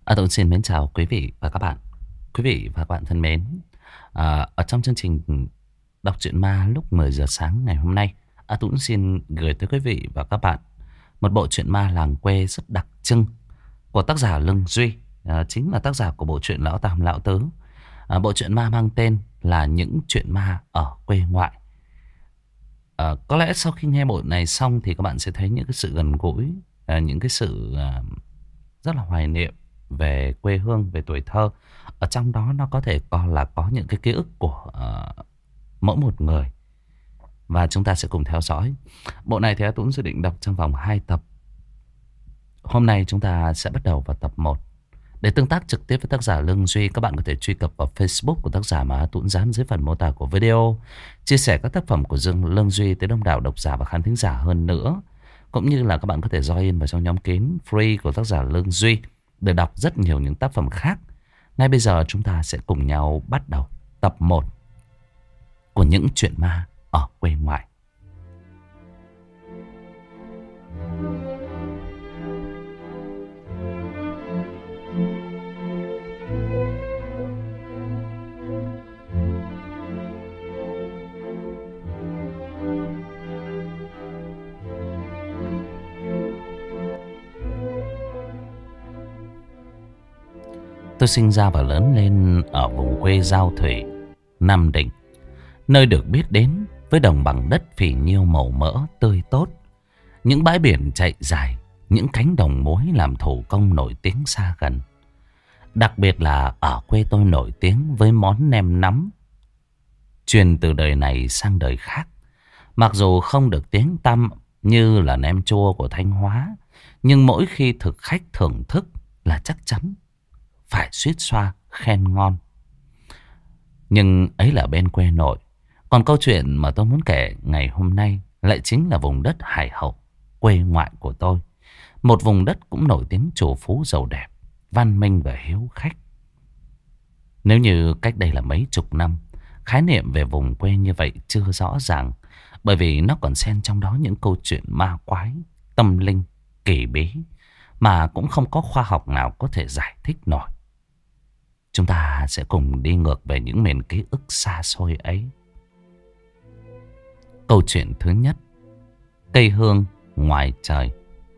Tôi xin mến chào quý vị và các bạn. Quý vị và các bạn thân mến, ở trong chương trình đọc truyện ma lúc 10 giờ sáng ngày hôm nay, tôi cũng xin gửi tới quý vị và các bạn một bộ truyện ma làng quê rất đặc trưng của tác giả Lương Duy, chính là tác giả của bộ truyện Lão Tam Lão Tứ. Bộ truyện ma mang tên là Những Chuyện Ma ở Quê Ngoại. Có lẽ sau khi nghe bộ này xong thì các bạn sẽ thấy những cái sự gần gũi, những cái sự rất là hoài niệm về quê hương, về tuổi thơ. Ở trong đó nó có thể có những cái ký ức của mỗi một người. Và chúng ta sẽ cùng theo dõi. Bộ này thì tôi cũng dự định đọc trong vòng 2 tập. Hôm nay chúng ta sẽ bắt đầu vào tập 1. Để tương tác trực tiếp với tác giả Lương Duy, các bạn có thể truy cập vào Facebook của tác giả mà tôi cũng dán dưới phần mô tả của video. Chia sẻ các tác phẩm của Lương Duy tới đông đảo độc giả và khán thính giả hơn nữa. Cũng như là các bạn có thể join vào trong nhóm kín free của tác giả Lương Duy để đọc rất nhiều những tác phẩm khác. Ngay bây giờ chúng ta sẽ cùng nhau bắt đầu tập 1 của Những Chuyện Ma ở Quê Ngoại. Tôi sinh ra và lớn lên ở vùng quê Giao Thủy, Nam Định, nơi được biết đến với đồng bằng đất phì nhiêu màu mỡ tươi tốt, những bãi biển chạy dài, những cánh đồng muối làm thủ công nổi tiếng xa gần. Đặc biệt là ở quê tôi nổi tiếng với món nem nắm, truyền từ đời này sang đời khác. Mặc dù không được tiếng tăm như là nem chua của Thanh Hóa, nhưng mỗi khi thực khách thưởng thức là chắc chắn phải suýt xoa khen ngon. Nhưng ấy là bên quê nội. Còn câu chuyện mà tôi muốn kể ngày hôm nay lại chính là vùng đất Hải Hậu, quê ngoại của tôi. Một vùng đất cũng nổi tiếng trù phú giàu đẹp, văn minh và hiếu khách. Nếu như cách đây là mấy chục năm, khái niệm về vùng quê như vậy chưa rõ ràng, bởi vì nó còn xen trong đó những câu chuyện ma quái, tâm linh, kỳ bí mà cũng không có khoa học nào có thể giải thích nổi. Chúng ta sẽ cùng đi ngược về những miền ký ức xa xôi ấy. Câu chuyện thứ nhất: cây hương ngoài trời.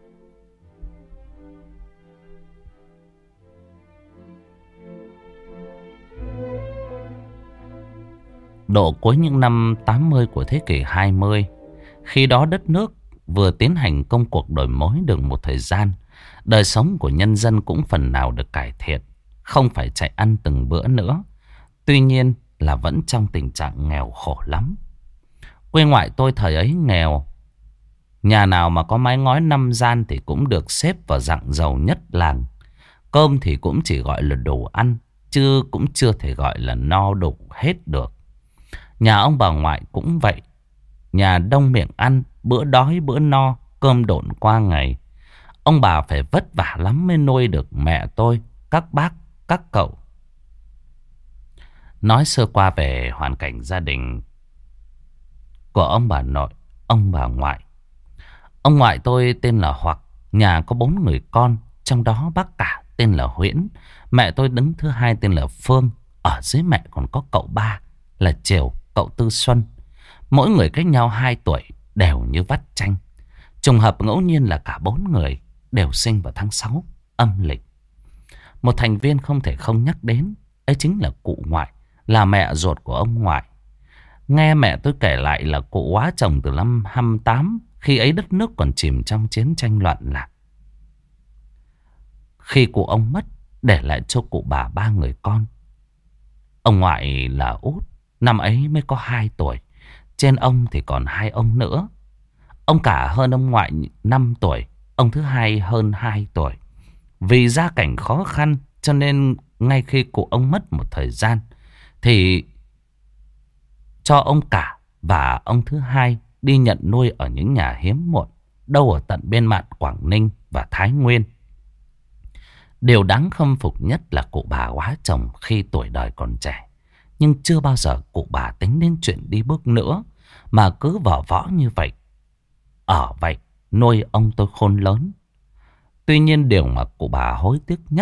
Độ cuối những năm 80 của thế kỷ 20, khi đó đất nước vừa tiến hành công cuộc đổi mới được một thời gian, đời sống của nhân dân cũng phần nào được cải thiện, không phải chạy ăn từng bữa nữa. Tuy nhiên là vẫn trong tình trạng nghèo khổ lắm. Quê ngoại tôi thời ấy nghèo. Nhà nào mà có mái ngói 5 gian thì cũng được xếp vào dạng giàu nhất làng. Cơm thì cũng chỉ gọi là đủ ăn, chứ cũng chưa thể gọi là no đủ hết được. Nhà ông bà ngoại cũng vậy. Nhà đông miệng ăn, bữa đói bữa no, cơm độn qua ngày. Ông bà phải vất vả lắm mới nuôi được mẹ tôi, các bác, các cậu. Nói sơ qua về hoàn cảnh gia đình của ông bà nội, ông bà ngoại. Ông ngoại tôi tên là Hoặc, nhà có 4 người con, trong đó bác cả tên là Huyễn, mẹ tôi đứng thứ hai tên là Phương. Ở dưới mẹ còn có cậu ba là Triều, cậu Tư Xuân. Mỗi người cách nhau 2 tuổi, đều như vắt chanh. Trùng hợp ngẫu nhiên là cả 4 người đều sinh vào tháng 6 âm lịch. Một thành viên không thể không nhắc đến, ấy chính là cụ ngoại, là mẹ ruột của ông ngoại. Nghe mẹ tôi kể lại là cụ hóa chồng từ năm 28, khi ấy đất nước còn chìm trong chiến tranh loạn lạc. Khi cụ ông mất, để lại cho cụ bà 3 người con. Ông ngoại là út, năm ấy mới có 2 tuổi. Trên ông thì còn 2 ông nữa. Ông cả hơn ông ngoại 5 tuổi, ông thứ hai hơn 2 tuổi. Vì gia cảnh khó khăn cho nên ngay khi cụ ông mất một thời gian thì cho ông cả và ông thứ hai đi nhận nuôi ở những nhà hiếm muộn, đâu ở tận bên mạn Quảng Ninh và Thái Nguyên. Điều đáng khâm phục nhất là cụ bà hóa chồng khi tuổi đời còn trẻ, nhưng chưa bao giờ cụ bà tính đến chuyện đi bước nữa, mà cứ vỏ võ như vậy. Ở vậy nuôi ông tôi khôn lớn. Tuy nhiên điều mà cụ bà hối tiếc nhất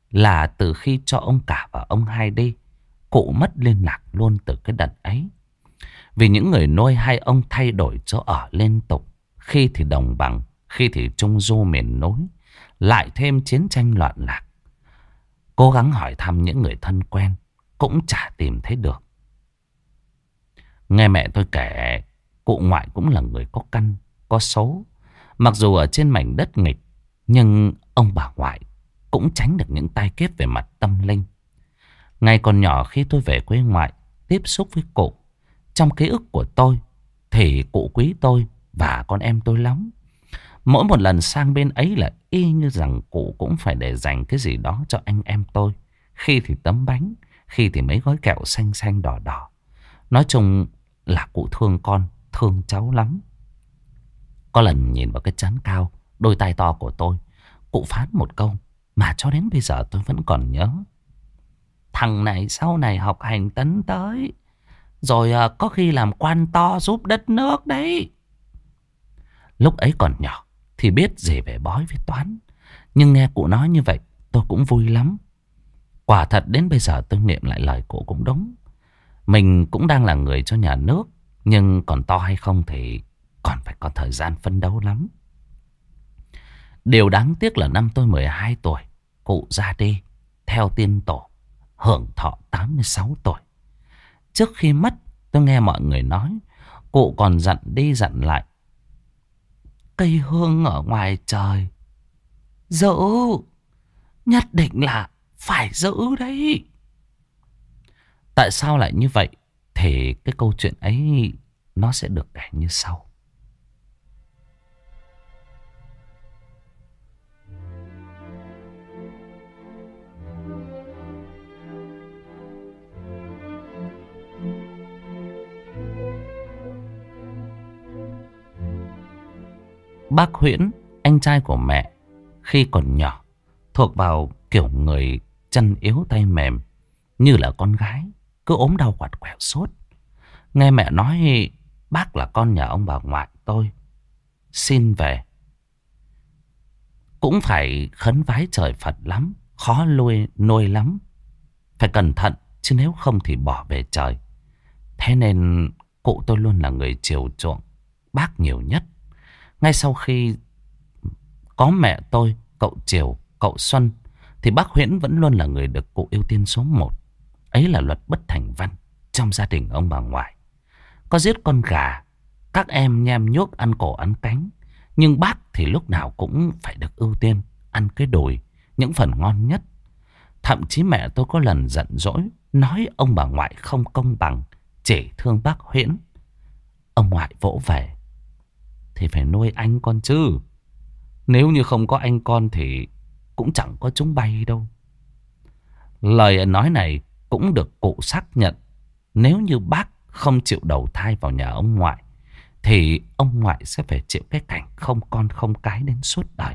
là từ khi cho ông cả và ông hai đi, cụ mất liên lạc luôn từ cái đợt ấy. Vì những người nuôi hai ông thay đổi chỗ ở liên tục. Khi thì đồng bằng, khi thì trung du miền núi. Lại thêm chiến tranh loạn lạc. Cố gắng hỏi thăm những người thân quen cũng chả tìm thấy được. Nghe mẹ tôi kể, cụ ngoại cũng là người có căn, có số. Mặc dù ở trên mảnh đất nghịch, nhưng ông bà ngoại cũng tránh được những tai kiếp về mặt tâm linh. Ngày còn nhỏ khi tôi về quê ngoại tiếp xúc với cụ, trong ký ức của tôi thì cụ quý tôi và con em tôi lắm. Mỗi một lần sang bên ấy là y như rằng cụ cũng phải để dành cái gì đó cho anh em tôi. Khi thì tấm bánh, khi thì mấy gói kẹo xanh xanh đỏ đỏ. Nói chung là cụ thương con, thương cháu lắm. Có lần nhìn vào cái trán cao, đôi tai to của tôi, cụ phán một câu mà cho đến bây giờ tôi vẫn còn nhớ. Thằng này sau này học hành tấn tới, rồi có khi làm quan to giúp đất nước đấy. Lúc ấy còn nhỏ thì biết gì về bói với toán, nhưng nghe cụ nói như vậy tôi cũng vui lắm. Quả thật đến bây giờ tôi nghiệm lại lời cụ cũng đúng. Mình cũng đang là người cho nhà nước, nhưng còn to hay không thì còn phải có thời gian phấn đấu lắm. Điều đáng tiếc là năm tôi 12 tuổi, cụ ra đi theo tiên tổ, hưởng thọ 86 tuổi. Trước khi mất, tôi nghe mọi người nói, cụ còn dặn đi dặn lại. Cây hương ở ngoài trời, giữ, nhất định là phải giữ đấy. Tại sao lại như vậy? Thì cái câu chuyện ấy nó sẽ được kể như sau. Bác Huyễn, anh trai của mẹ, khi còn nhỏ thuộc vào kiểu người chân yếu tay mềm, như là con gái, cứ ốm đau quặt quẹo suốt. Nghe mẹ nói bác là con nhà ông bà ngoại tôi, xin về cũng phải khấn vái trời Phật lắm, khó nuôi lắm. Phải cẩn thận, chứ nếu không thì bỏ về trời. Thế nên cụ tôi luôn là người chiều chuộng bác nhiều nhất. Ngay sau khi có mẹ tôi, cậu Triều, cậu Xuân, thì bác Huyễn vẫn luôn là người được cụ ưu tiên số 1. Ấy là luật bất thành văn trong gia đình ông bà ngoại. Có giết con gà, các em nhem nhuốc ăn cổ ăn cánh, nhưng bác thì lúc nào cũng phải được ưu tiên ăn cái đùi, những phần ngon nhất. Thậm chí mẹ tôi có lần giận dỗi, nói ông bà ngoại không công bằng, chỉ thương bác Huyễn. Ông ngoại vỗ về, thì phải nuôi anh con chứ. Nếu như không có anh con thì cũng chẳng có chúng bay đâu. Lời nói này cũng được cụ xác nhận. Nếu như bác không chịu đầu thai vào nhà ông ngoại, thì ông ngoại sẽ phải chịu cái cảnh không con không cái đến suốt đời.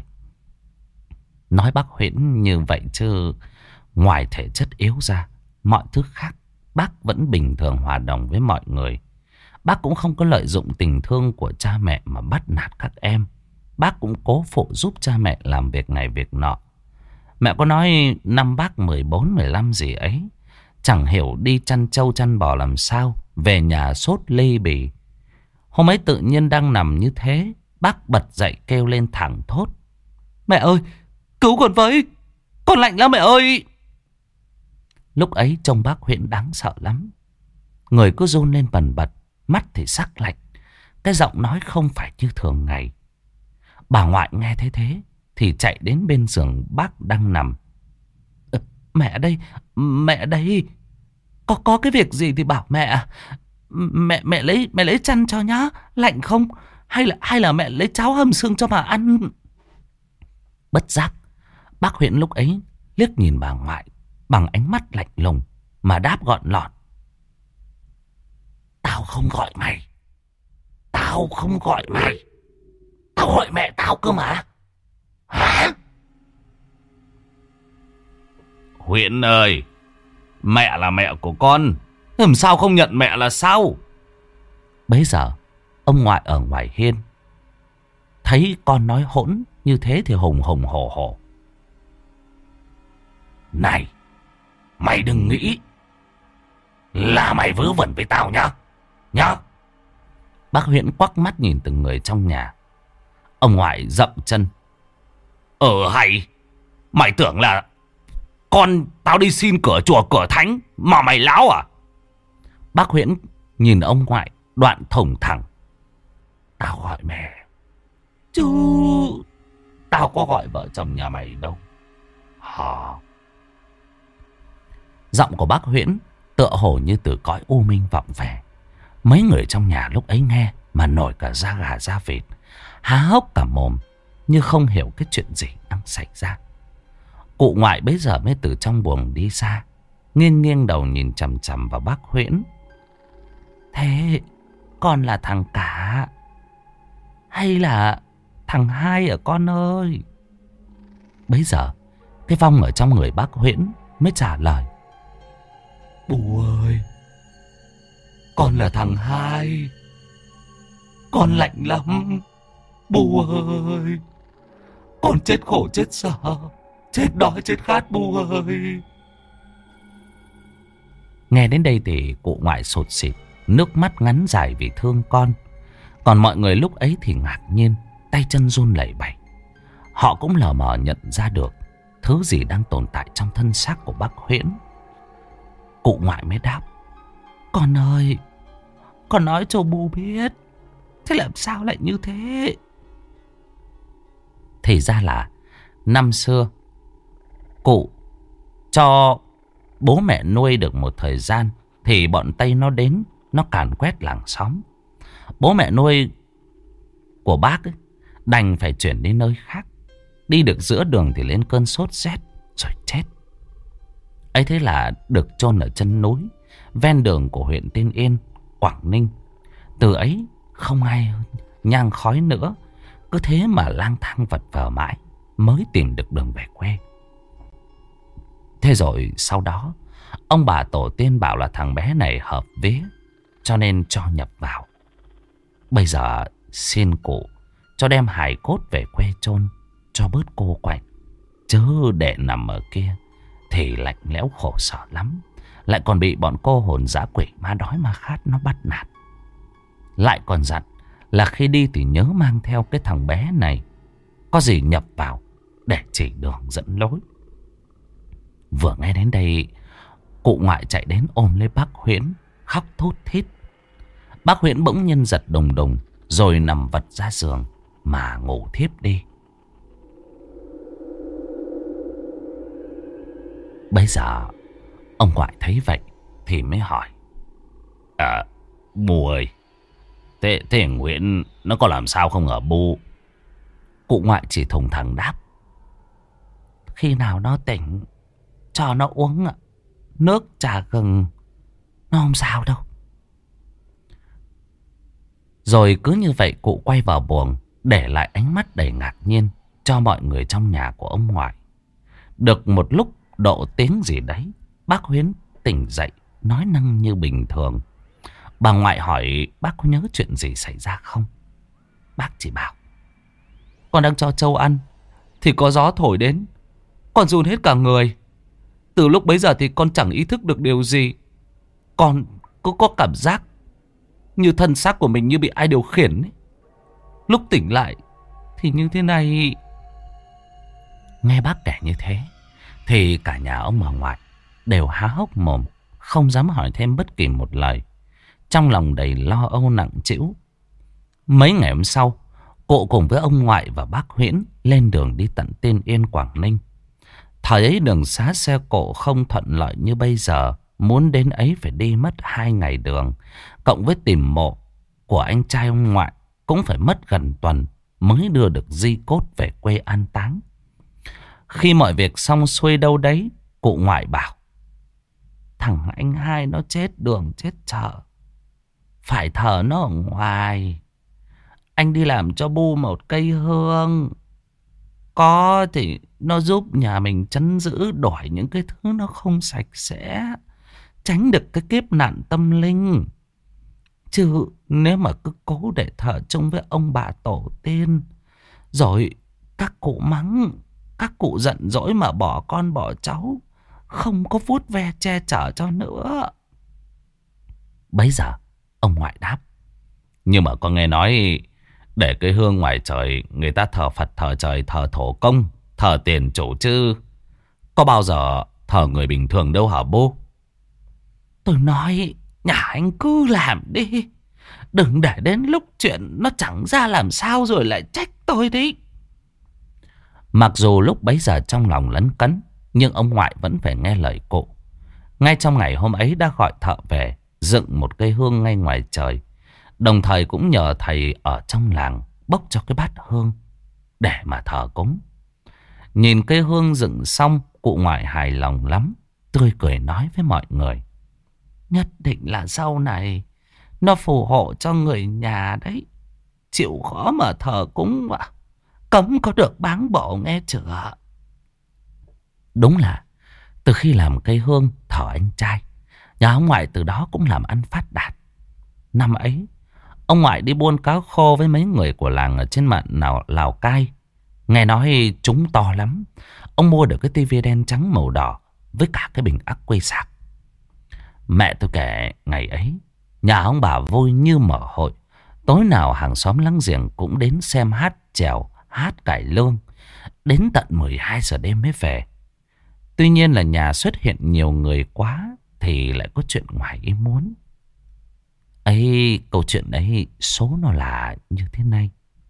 Nói bác Huyễn như vậy chứ ngoài thể chất yếu ra, mọi thứ khác bác vẫn bình thường hòa đồng với mọi người. Bác cũng không có lợi dụng tình thương của cha mẹ mà bắt nạt các em. Bác cũng cố phụ giúp cha mẹ làm việc này việc nọ. Mẹ có nói năm bác 14, 15 gì ấy, chẳng hiểu đi chăn trâu chăn bò làm sao, về nhà sốt ly bì. Hôm ấy tự nhiên đang nằm như thế, bác bật dậy kêu lên thẳng thốt: Mẹ ơi, cứu con với, con lạnh lắm mẹ ơi. Lúc ấy trông bác Huyễn đáng sợ lắm. Người cứ run lên bần bật, mắt thì sắc lạnh, cái giọng nói không phải như thường ngày. Bà ngoại nghe thấy thế thì chạy đến bên giường bác đang nằm. Mẹ đây, mẹ đây, có cái việc gì thì bảo mẹ. Mẹ lấy chăn cho nhá, lạnh không? Hay là mẹ lấy cháo hầm xương cho bà ăn? Bất giác, bác Huyễn lúc ấy liếc nhìn bà ngoại bằng ánh mắt lạnh lùng mà đáp gọn lọt: Tao không gọi mày. Tao không gọi mày. Tao gọi mẹ tao cơ mà. Hả? Huyễn ơi, mẹ là mẹ của con, làm sao không nhận mẹ là sao? Bấy giờ ông ngoại ở ngoài hiên thấy con nói hỗn như thế thì hùng hùng hổ hổ: Này, mày đừng nghĩ là mày vớ vẩn với tao nhá. Nhá. Bác Huyễn quắc mắt nhìn từng người trong nhà. Ông ngoại dậm chân. Hay, mày tưởng là con tao đi xin cửa chùa cửa thánh mà mày láo à? Bác Huyễn nhìn ông ngoại đoạn thủng thẳng. Tao gọi mẹ chứ tao có gọi vợ chồng nhà mày đâu. Hả? Giọng của bác Huyễn tựa hồ như từ cõi u minh vọng về. Mấy người trong nhà lúc ấy nghe mà nổi cả da gà da vịt, há hốc cả mồm như không hiểu cái chuyện gì đang xảy ra. Cụ ngoại bấy giờ mới từ trong buồng đi ra, nghiêng nghiêng đầu nhìn chằm chằm vào bác Huyễn. Thế con là thằng cả hay là thằng hai à con ơi? Bấy giờ cái vong ở trong người bác Huyễn mới trả lời. Bố ơi, con là thằng hai. Con lạnh lắm bố ơi. Con chết khổ chết sợ, chết đói chết khát bố ơi. Nghe đến đây thì cụ ngoại sụt sịt, nước mắt ngắn dài vì thương con. Còn mọi người lúc ấy thì ngạc nhiên, tay chân run lẩy bẩy. Họ cũng lờ mờ nhận ra được thứ gì đang tồn tại trong thân xác của bác Huyễn. Cụ ngoại mới đáp. Con ơi, con nói cho bố biết. Thế làm sao lại như thế? Thì ra là năm xưa cụ cho bố mẹ nuôi được một thời gian thì bọn Tây nó đến, nó càn quét làng xóm. Bố mẹ nuôi của bác ấy, đành phải chuyển đến nơi khác. Đi được giữa đường thì lên cơn sốt rét rồi chết. Ấy thế là được chôn ở chân núi ven đường của huyện Tiên Yên, Quảng Ninh. Từ ấy không ai nhang khói nữa. Cứ thế mà lang thang vật vờ mãi mới tìm được đường về quê. Thế rồi sau đó ông bà tổ tiên bảo là thằng bé này hợp vía, cho nên cho nhập vào. Bây giờ xin cụ cho đem hài cốt về quê chôn cho bớt cô quạnh. Chứ để nằm ở kia thì lạnh lẽo khổ sở lắm. Lại còn bị bọn cô hồn dã quỷ ma đói ma khát nó bắt nạt. Lại còn dặn là khi đi thì nhớ mang theo cái thằng bé này, có gì nhập vào để chỉ đường dẫn lối. Vừa nghe đến đây, cụ ngoại chạy đến ôm lấy bác Huyễn, khóc thút thít. Bác Huyễn bỗng nhiên giật đùng đùng, rồi nằm vật ra giường mà ngủ thiếp đi. Bây giờ ông ngoại thấy vậy thì mới hỏi. Bu ơi, thế thằng Nguyễn nó có làm sao không hả bu? Cụ ngoại chỉ thùng thẳng đáp. Khi nào nó tỉnh cho nó uống nước trà gừng, nó không sao đâu. Rồi cứ như vậy cụ quay vào buồng, để lại ánh mắt đầy ngạc nhiên cho mọi người trong nhà của ông ngoại. Được một lúc độ tiếng gì đấy, bác Huyễn tỉnh dậy, nói năng như bình thường. Bà ngoại hỏi bác có nhớ chuyện gì xảy ra không? Bác chỉ bảo. Con đang cho trâu ăn thì có gió thổi đến, con run hết cả người. Từ lúc bấy giờ thì con chẳng ý thức được điều gì. Con cứ có cảm giác như thân xác của mình như bị ai điều khiển ấy. Lúc tỉnh lại thì như thế này. Nghe bác kể như thế thì cả nhà ông bà ngoại đều há hốc mồm, không dám hỏi thêm bất kỳ một lời, trong lòng đầy lo âu nặng trĩu. Mấy ngày hôm sau, cụ cùng với ông ngoại và bác Huyễn lên đường đi tận Tiên Yên, Quảng Ninh. Thời ấy đường xá xe cộ không thuận lợi như bây giờ. Muốn đến ấy phải đi mất 2 ngày đường. Cộng với tìm mộ của anh trai ông ngoại cũng phải mất gần tuần mới đưa được di cốt về quê an táng. Khi mọi việc xong xuôi đâu đấy, cụ ngoại bảo. Thằng anh hai nó chết đường chết chợ, phải thờ nó ở ngoài. Anh đi làm cho bu một cây hương. Có thì nó giúp nhà mình trấn giữ, đuổi những cái thứ nó không sạch sẽ, tránh được cái kiếp nạn tâm linh. Chứ nếu mà cứ cố để thờ chung với ông bà tổ tiên, rồi các cụ mắng, các cụ giận dỗi mà bỏ con bỏ cháu, không có vuốt ve che chở cho nữa. Bấy giờ ông ngoại đáp: nhưng mà con nghe nói để cây hương ngoài trời người ta thờ Phật, thờ trời, thờ thổ công, thờ tiền chủ chứ có bao giờ thờ người bình thường đâu hả bố? Tôi nói nhà anh cứ làm đi, đừng để đến lúc chuyện nó chẳng ra làm sao rồi lại trách tôi đi. Mặc dù lúc bấy giờ trong lòng lấn cấn, nhưng ông ngoại vẫn phải nghe lời cụ. Ngay trong ngày hôm ấy đã gọi thợ về dựng một cây hương ngay ngoài trời, đồng thời cũng nhờ thầy ở trong làng bốc cho cái bát hương để mà thờ cúng. Nhìn cây hương dựng xong, cụ ngoại hài lòng lắm, tươi cười nói với mọi người: nhất định là sau này nó phù hộ cho người nhà đấy. Chịu khó mà thờ cúng mà cấm có được báng bộ nghe chưa? Đúng là từ khi làm cây hương thờ anh trai, nhà ông ngoại từ đó cũng làm ăn phát đạt. Năm ấy, ông ngoại đi buôn cá khô với mấy người của làng ở trên mạn Lào Cai. Nghe nói chúng to lắm. Ông mua được cái tivi đen trắng màu đỏ với cả cái bình ắc quy sạc. Mẹ tôi kể ngày ấy, nhà ông bà vui như mở hội. Tối nào hàng xóm láng giềng cũng đến xem hát chèo, hát cải lương. Đến tận 12 giờ đêm mới về. Tuy nhiên là nhà xuất hiện nhiều người quá thì lại có chuyện ngoài ý muốn. Ấy, câu chuyện đấy số nó là như thế này.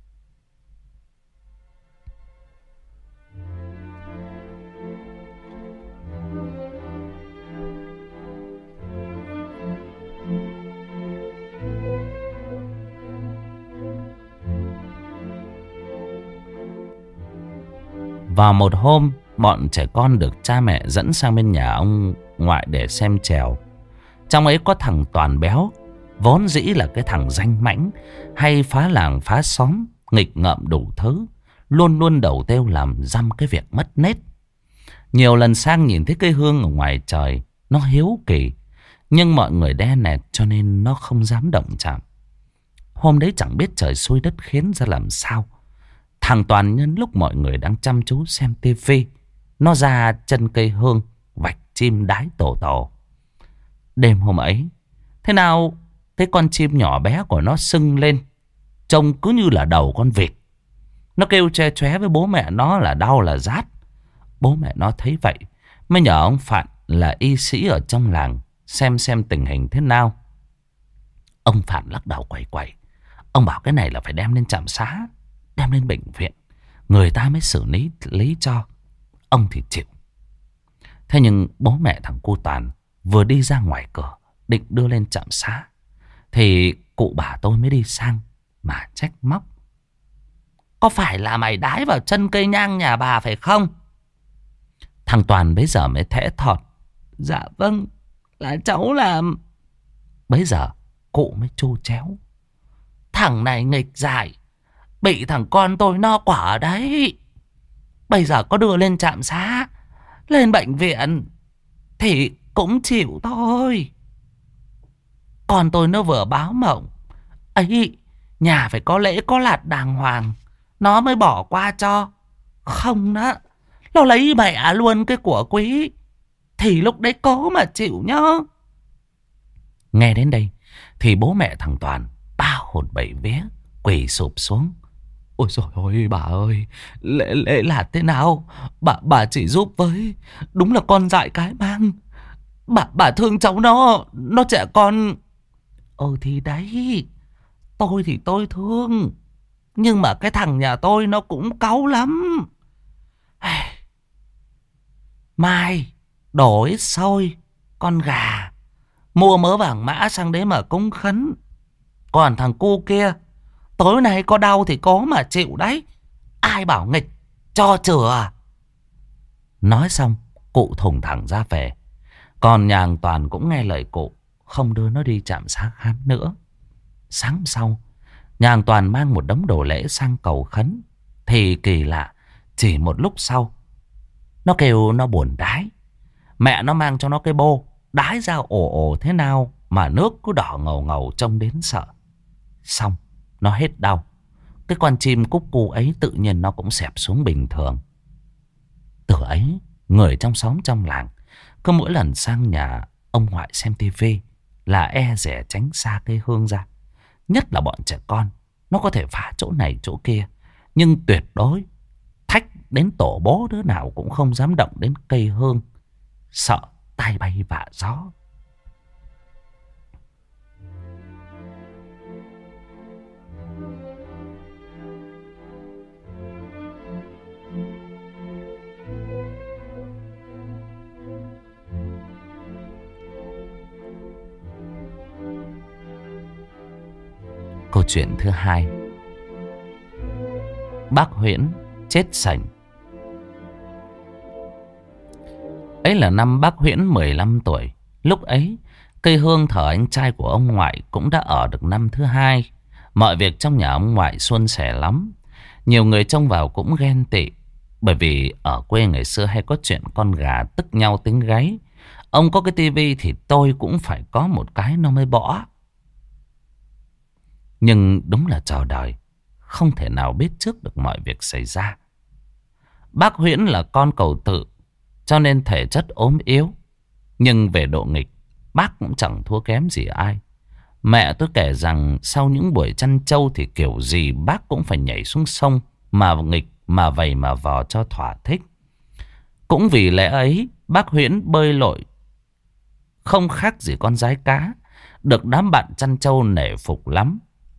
Vào một hôm, bọn trẻ con được cha mẹ dẫn sang bên nhà ông ngoại để xem chèo. Trong ấy có thằng Toàn béo, vốn dĩ là cái thằng danh mãnh, hay phá làng phá xóm, nghịch ngợm đủ thứ, luôn luôn đầu têu làm dăm cái việc mất nết. Nhiều lần sang nhìn thấy cây hương ở ngoài trời, nó hiếu kỳ, nhưng mọi người đe nẹt cho nên nó không dám động chạm. Hôm đấy chẳng biết trời xui đất khiến ra làm sao, thằng Toàn nhân lúc mọi người đang chăm chú xem tivi, nó ra chân cây hương vạch chim đái tổ tổ. Đêm hôm ấy, thế nào cái con chim nhỏ bé của nó sưng lên, trông cứ như là đầu con vịt. Nó kêu che chóe với bố mẹ nó là đau là rát. Bố mẹ nó thấy vậy mới nhờ ông Phạn là y sĩ ở trong làng xem tình hình thế nào. Ông Phạn lắc đầu quẩy quẩy. Ông bảo cái này là phải đem lên trạm xá, đem lên bệnh viện, người ta mới xử lý cho. Ông thì chịu. Thế nhưng bố mẹ thằng cu Toàn vừa đi ra ngoài cửa định đưa lên trạm xá thì cụ bà tôi mới đi sang mà trách móc: có phải là mày đái vào chân cây nhang nhà bà phải không? Thằng Toàn bấy giờ mới thẽ thọt: dạ vâng, là cháu làm. Bấy giờ cụ mới trô chéo: thằng này nghịch dại, bị thằng con tôi no quả đấy. Bây giờ có đưa lên trạm xá, lên bệnh viện thì cũng chịu thôi. Con tôi nó vừa báo mộng ấy, nhà phải có lễ có lạt đàng hoàng nó mới bỏ qua cho. Không đó, nó lấy mẹ luôn cái của quý thì lúc đấy cố mà chịu nhá. Nghe đến đây thì bố mẹ thằng Toàn ba hồn bảy vía quỳ sụp xuống: ôi trời ơi bà ơi, lễ là thế nào? Bà chỉ giúp với. Đúng là con dại cái mang. Bà thương cháu nó trẻ con. Thì đấy, tôi thì tôi thương, nhưng mà cái thằng nhà tôi nó cũng cáu lắm. Mai đổ ít xôi, con gà, mua mớ vàng mã sang đấy mà cúng khấn. Còn thằng cu kia, tối nay có đau thì có mà chịu đấy. Ai bảo nghịch, cho chừa. Nói xong, cụ thùng thẳng ra về. Còn nhà hàng Toàn cũng nghe lời cụ, không đưa nó đi trạm xá khám nữa. Sáng sau, nhà hàng Toàn mang một đống đồ lễ sang cầu khấn. Thì kỳ lạ, chỉ một lúc sau, nó kêu nó buồn đái. Mẹ nó mang cho nó cái bô, đái ra ồ ồ thế nào mà nước cứ đỏ ngầu ngầu trông đến sợ. Xong, nó hết đau. Cái con chim cúc cu ấy tự nhiên nó cũng xẹp xuống bình thường. Từ ấy, người trong xóm trong làng Cứ mỗi lần sang nhà ông ngoại xem tivi là e dè tránh xa cây hương ra. Nhất là bọn trẻ con, nó có thể phá chỗ này chỗ kia, nhưng tuyệt đối thách đến tổ bố đứa nào cũng không dám động đến cây hương, sợ tai bay vạ gió. Câu chuyện thứ hai, bác Huyễn chết sành. Ấy là năm bác Huyễn 15 tuổi. Lúc ấy cây hương thờ anh trai của ông ngoại cũng đã ở được năm thứ hai. Mọi việc trong nhà ông ngoại suôn sẻ lắm. Nhiều người trông vào cũng ghen tị, bởi vì ở quê ngày xưa hay có chuyện con gà tức nhau tính gáy. Ông có cái tivi thì tôi cũng phải có một cái nó mới bỏ. Nhưng đúng là trò đời, không thể nào biết trước được mọi việc xảy ra. Bác Huyễn là con cầu tự, cho nên thể chất ốm yếu. Nhưng về độ nghịch, bác cũng chẳng thua kém gì ai. Mẹ tôi kể rằng sau những buổi chăn trâu thì kiểu gì bác cũng phải nhảy xuống sông mà nghịch mà vầy mà vò cho thỏa thích. Cũng vì lẽ ấy, bác Huyễn bơi lội không khác gì con dái cá, được đám bạn chăn trâu nể phục lắm.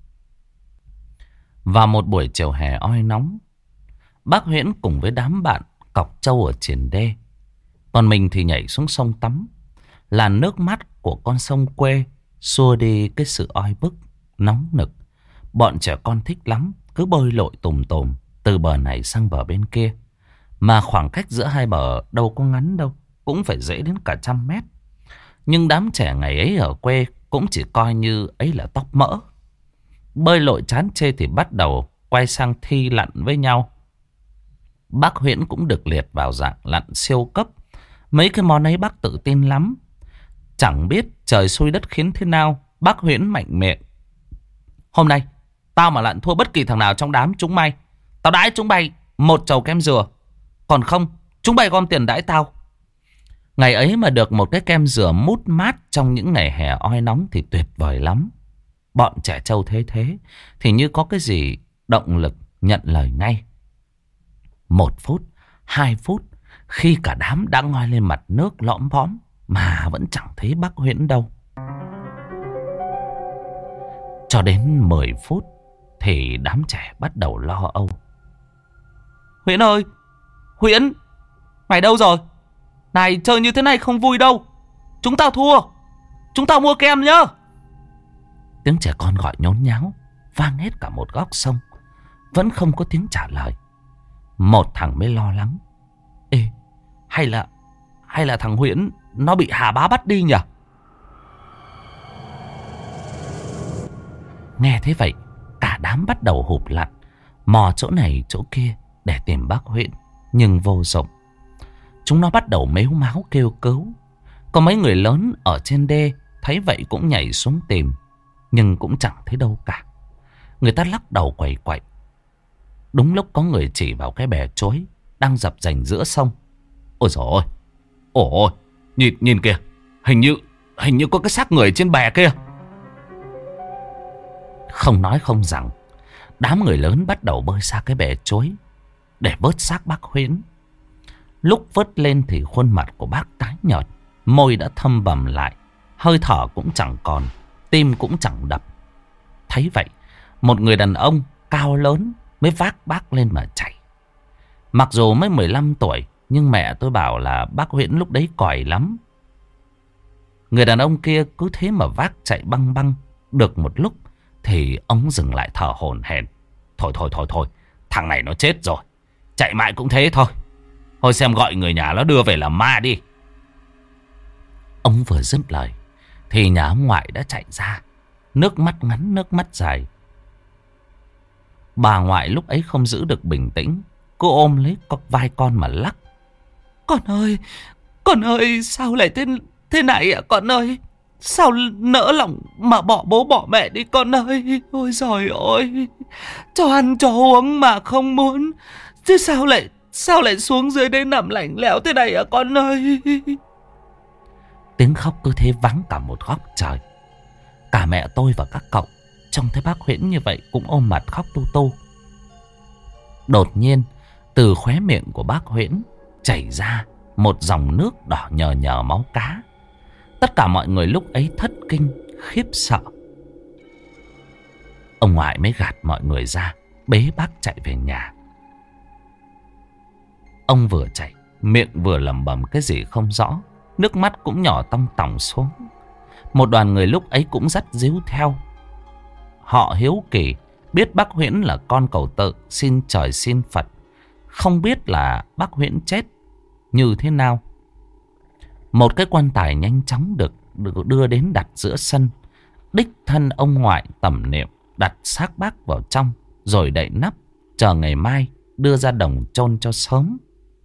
Vào một buổi chiều hè oi nóng, bác Huyễn cùng với đám bạn cọc trâu ở triền đê, còn mình thì nhảy xuống sông tắm. Làn nước mát của con sông quê xua đi cái sự oi bức, nóng nực. Bọn trẻ con thích lắm, cứ bơi lội tùm tùm từ bờ này sang bờ bên kia. Mà khoảng cách giữa hai bờ đâu có ngắn đâu, cũng phải dễ đến cả 100 mét. Nhưng đám trẻ ngày ấy ở quê cũng chỉ coi như ấy là tóc mỡ. Bơi lội chán chê thì bắt đầu quay sang thi lặn với nhau. Bác Huyễn cũng được liệt vào dạng lặn siêu cấp. Mấy cái món ấy bác tự tin lắm. Chẳng biết trời xui đất khiến thế nào, bác Huyễn mạnh miệng: hôm nay tao mà lặn thua bất kỳ thằng nào trong đám chúng mày, tao đãi chúng bay một chầu kem dừa. Còn không, chúng bay gom tiền đãi tao. Ngày ấy mà được một cái kem dừa mút mát trong những ngày hè oi nóng thì tuyệt vời lắm. Bọn trẻ trâu thế thì như có cái gì động lực nhận lời ngay. 1 phút, 2 phút, khi cả đám đã ngoi lên mặt nước lõm bõm mà vẫn chẳng thấy bác Huyễn đâu. Cho đến 10 phút thì đám trẻ bắt đầu lo âu. Huyễn ơi, Huyễn, mày đâu rồi? Này, chơi như thế này không vui đâu. Chúng tao thua, chúng tao mua kem nhá. Tiếng trẻ con gọi nhốn nháo vang hết cả một góc sông. Vẫn không có tiếng trả lời. Một thằng mới lo lắng: ê, hay là thằng Huyễn nó bị Hà Bá bắt đi nhỉ? Nghe thế vậy, cả đám bắt đầu hụp lặn, mò chỗ này chỗ kia để tìm bác Huyễn, nhưng vô dụng. Chúng nó bắt đầu mếu máo kêu cứu. Có mấy người lớn ở trên đê thấy vậy cũng nhảy xuống tìm, nhưng cũng chẳng thấy đâu cả. Người ta lắc đầu quẩy quậy. Đúng lúc có người chỉ vào cái bè chối đang dập dềnh giữa sông. Ôi dồi ôi, ôi, nhìn kìa, hình như có cái xác người trên bè kia. Không nói không rằng, đám người lớn bắt đầu bơi xa cái bè chối để vớt xác bác Huyễn. Lúc vớt lên thì khuôn mặt của bác tái nhợt, môi đã thâm bầm lại, hơi thở cũng chẳng còn, tim cũng chẳng đập. Thấy vậy, một người đàn ông cao lớn mới vác bác lên mà chạy. Mặc dù mới 15 tuổi, nhưng mẹ tôi bảo là bác Huyễn lúc đấy còi lắm. Người đàn ông kia cứ thế mà vác chạy băng băng. Được một lúc thì ông dừng lại thở hổn hển. Thôi, thằng này nó chết rồi, chạy mãi cũng thế thôi. Thôi xem gọi người nhà nó đưa về làm ma đi. Ông vừa dứt lời thì nhà ông ngoại đã chạy ra, nước mắt ngắn nước mắt dài. Bà ngoại lúc ấy không giữ được bình tĩnh, cô ôm lấy vai con mà lắc. Con ơi, sao lại thế này ạ con ơi? Sao nỡ lòng mà bỏ bố bỏ mẹ đi con ơi? Ôi giời ơi, cho ăn cho uống mà không muốn, chứ sao lại xuống dưới đây nằm lạnh lẽo thế này ạ con ơi? Tiếng khóc cứ thế vắng cả một góc trời. Cả mẹ tôi và các cậu trông thấy bác Huyễn như vậy cũng ôm mặt khóc tu tu. Đột nhiên từ khóe miệng của bác Huyễn chảy ra một dòng nước đỏ nhờ nhờ máu cá. Tất cả mọi người lúc ấy thất kinh khiếp sợ. Ông ngoại mới gạt mọi người ra, bế bác chạy về nhà. Ông vừa chạy, miệng vừa lẩm bẩm cái gì không rõ, nước mắt cũng nhỏ tong tỏng xuống. Một đoàn người lúc ấy cũng dắt díu theo. Họ hiếu kỳ biết bác Huyễn là con cầu tự, xin trời xin Phật, không biết là bác Huyễn chết như thế nào. Một cái quan tài nhanh chóng được đưa đến đặt giữa sân. Đích thân ông ngoại tẩm niệm, đặt xác bác vào trong, rồi đậy nắp, chờ ngày mai đưa ra đồng chôn cho sớm.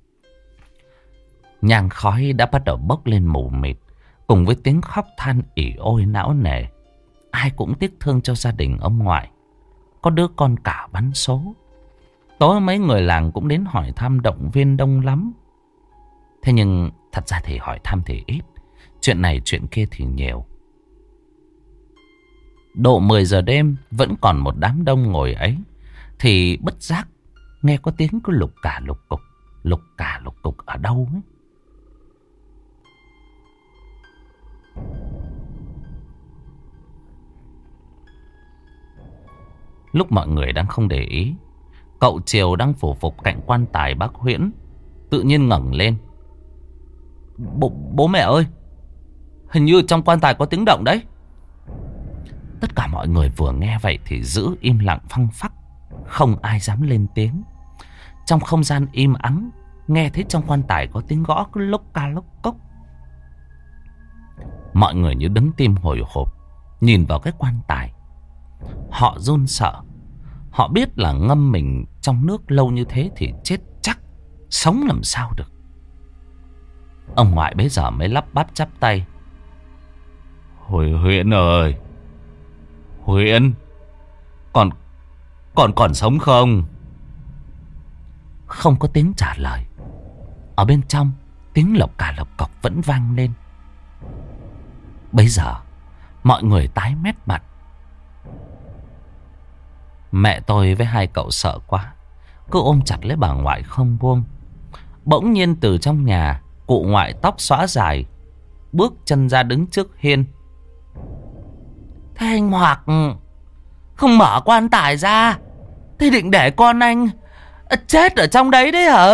Nhang khói đã bắt đầu bốc lên mù mịt, cùng với tiếng khóc than ỉ ôi não nề. Ai cũng tiếc thương cho gia đình ông ngoại, có đứa con cả bắn số. Tối mấy người làng cũng đến hỏi thăm, động viên đông lắm. Thế nhưng thật ra thì hỏi thăm thì ít, chuyện này chuyện kia thì nhiều. Độ 10 giờ đêm vẫn còn một đám đông ngồi ấy, thì bất giác nghe có tiếng cứ lục cả lục cục, lục cả lục cục ở đâu ấy. Lúc mọi người đang không để ý, cậu Triều đang phủ phục cạnh quan tài bác Huyễn tự nhiên ngẩng lên. Bố mẹ ơi, hình như trong quan tài có tiếng động đấy. Tất cả mọi người vừa nghe vậy thì giữ im lặng phăng phắc, không ai dám lên tiếng. Trong không gian im ắng, nghe thấy trong quan tài có tiếng gõ cứ lốc ca lốc cốc. Mọi người như đứng tim hồi hộp nhìn vào cái quan tài. Họ run sợ. Họ biết là ngâm mình trong nước lâu như thế thì chết chắc, sống làm sao được. Ông ngoại bấy giờ mới lắp bắp chắp tay. Huyễn ơi, Huyễn, còn sống không? Không có tiếng trả lời. Ở bên trong, tiếng lộc cả lộc cọc vẫn vang lên. Bây giờ mọi người tái mét mặt. Mẹ tôi với hai cậu sợ quá, cứ ôm chặt lấy bà ngoại không buông. Bỗng nhiên từ trong nhà, cụ ngoại tóc xõa dài bước chân ra đứng trước hiên. Thế anh Hoặc không mở quan tài ra, thế định để con anh chết ở trong đấy đấy hả?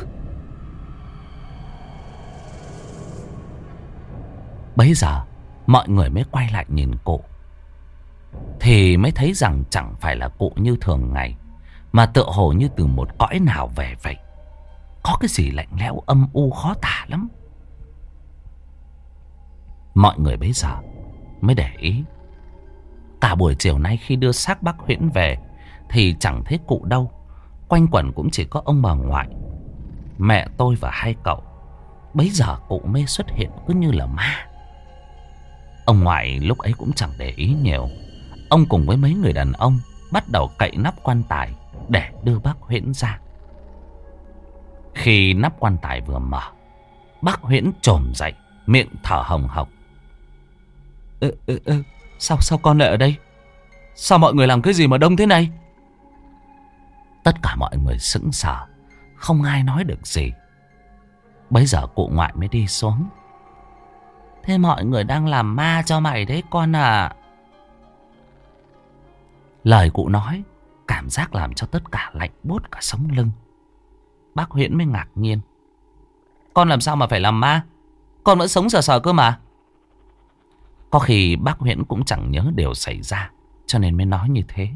Bấy giờ mọi người mới quay lại nhìn cụ, thì mới thấy rằng chẳng phải là cụ như thường ngày, mà tựa hồ như từ một cõi nào về vậy. Có cái gì lạnh lẽo âm u khó tả lắm. Mọi người bấy giờ mới để ý. Cả buổi chiều nay khi đưa xác bác Huyễn về thì chẳng thấy cụ đâu. Quanh quẩn cũng chỉ có ông bà ngoại, mẹ tôi và hai cậu. Bấy giờ cụ mới xuất hiện cứ như là ma. Ông ngoại lúc ấy cũng chẳng để ý nhiều. Ông cùng với mấy người đàn ông bắt đầu cậy nắp quan tài để đưa bác Huyễn ra. Khi nắp quan tài vừa mở, bác Huyễn trồm dậy, miệng thở hồng hộc. Sao con lại ở đây? Sao mọi người làm cái gì mà đông thế này? Tất cả mọi người sững sờ, không ai nói được gì. Bấy giờ cụ ngoại mới đi xuống. Thế mọi người đang làm ma cho mày đấy con à? Lời cụ nói cảm giác làm cho tất cả lạnh buốt cả sống lưng. Bác Huyễn mới ngạc nhiên. Con làm sao mà phải làm ma? Con vẫn sống sờ sờ cơ mà. Có khi bác Huyễn cũng chẳng nhớ điều xảy ra, cho nên mới nói như thế.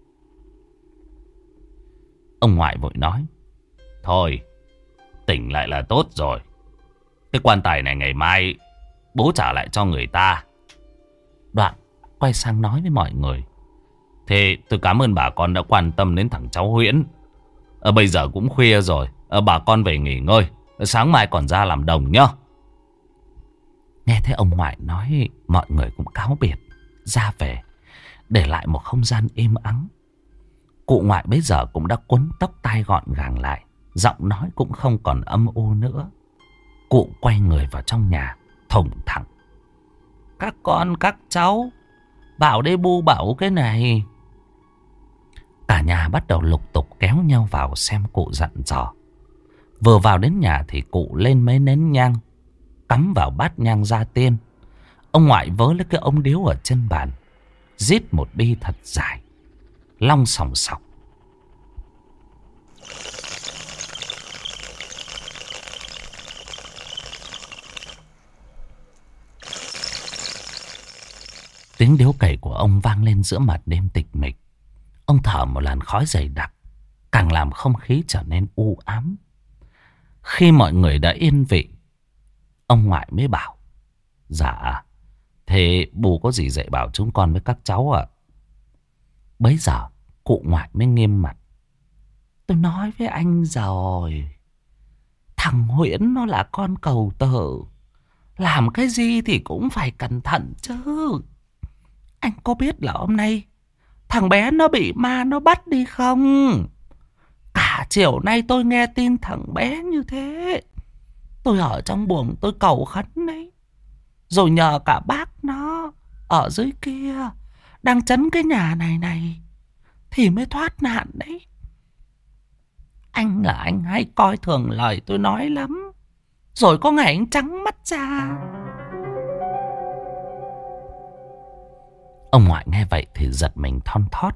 Ông ngoại vội nói. Thôi, tỉnh lại là tốt rồi. Cái quan tài này ngày mai bố trả lại cho người ta. Đoạn quay sang nói với mọi người. Thế tôi cảm ơn bà con đã quan tâm đến thằng cháu Huyễn. Bây giờ cũng khuya rồi, bà con về nghỉ ngơi, sáng mai còn ra làm đồng nhá. Nghe thấy ông ngoại nói, mọi người cũng cáo biệt ra về, để lại một không gian im ắng. Cụ ngoại bấy giờ cũng đã quấn tóc tai gọn gàng lại, giọng nói cũng không còn âm u nữa. Cụ quay người vào trong nhà, thổi hồng thẳng. Các con các cháu vào đây bu bảo cái này. Cả nhà bắt đầu lục tục kéo nhau vào xem cụ dặn dò. Vừa vào đến nhà thì cụ lên mấy nén nhang, cắm vào bát nhang gia tiên. Ông ngoại vớ lấy cái ống điếu ở trên bàn, rít một bi thật dài, long sòng sọc. Tiếng điếu cày của ông vang lên giữa mặt đêm tịch mịch. Ông thở một làn khói dày đặc, càng làm không khí trở nên u ám. Khi mọi người đã yên vị, ông ngoại mới bảo: Dạ, thế bù có gì dạy bảo chúng con với các cháu ạ? Bấy giờ cụ ngoại mới nghiêm mặt: Tôi nói với anh rồi, thằng Huyễn nó là con cầu tử, làm cái gì thì cũng phải cẩn thận chứ. Anh có biết là hôm nay thằng bé nó bị ma nó bắt đi không? Cả chiều nay tôi nghe tin thằng bé như thế, tôi ở trong buồng tôi cầu khấn đấy, rồi nhờ cả bác nó ở dưới kia đang trấn cái nhà này thì mới thoát nạn đấy. Anh là anh hay coi thường lời tôi nói lắm, rồi có ngày anh trắng mắt ra. Ông ngoại nghe vậy thì giật mình thon thót.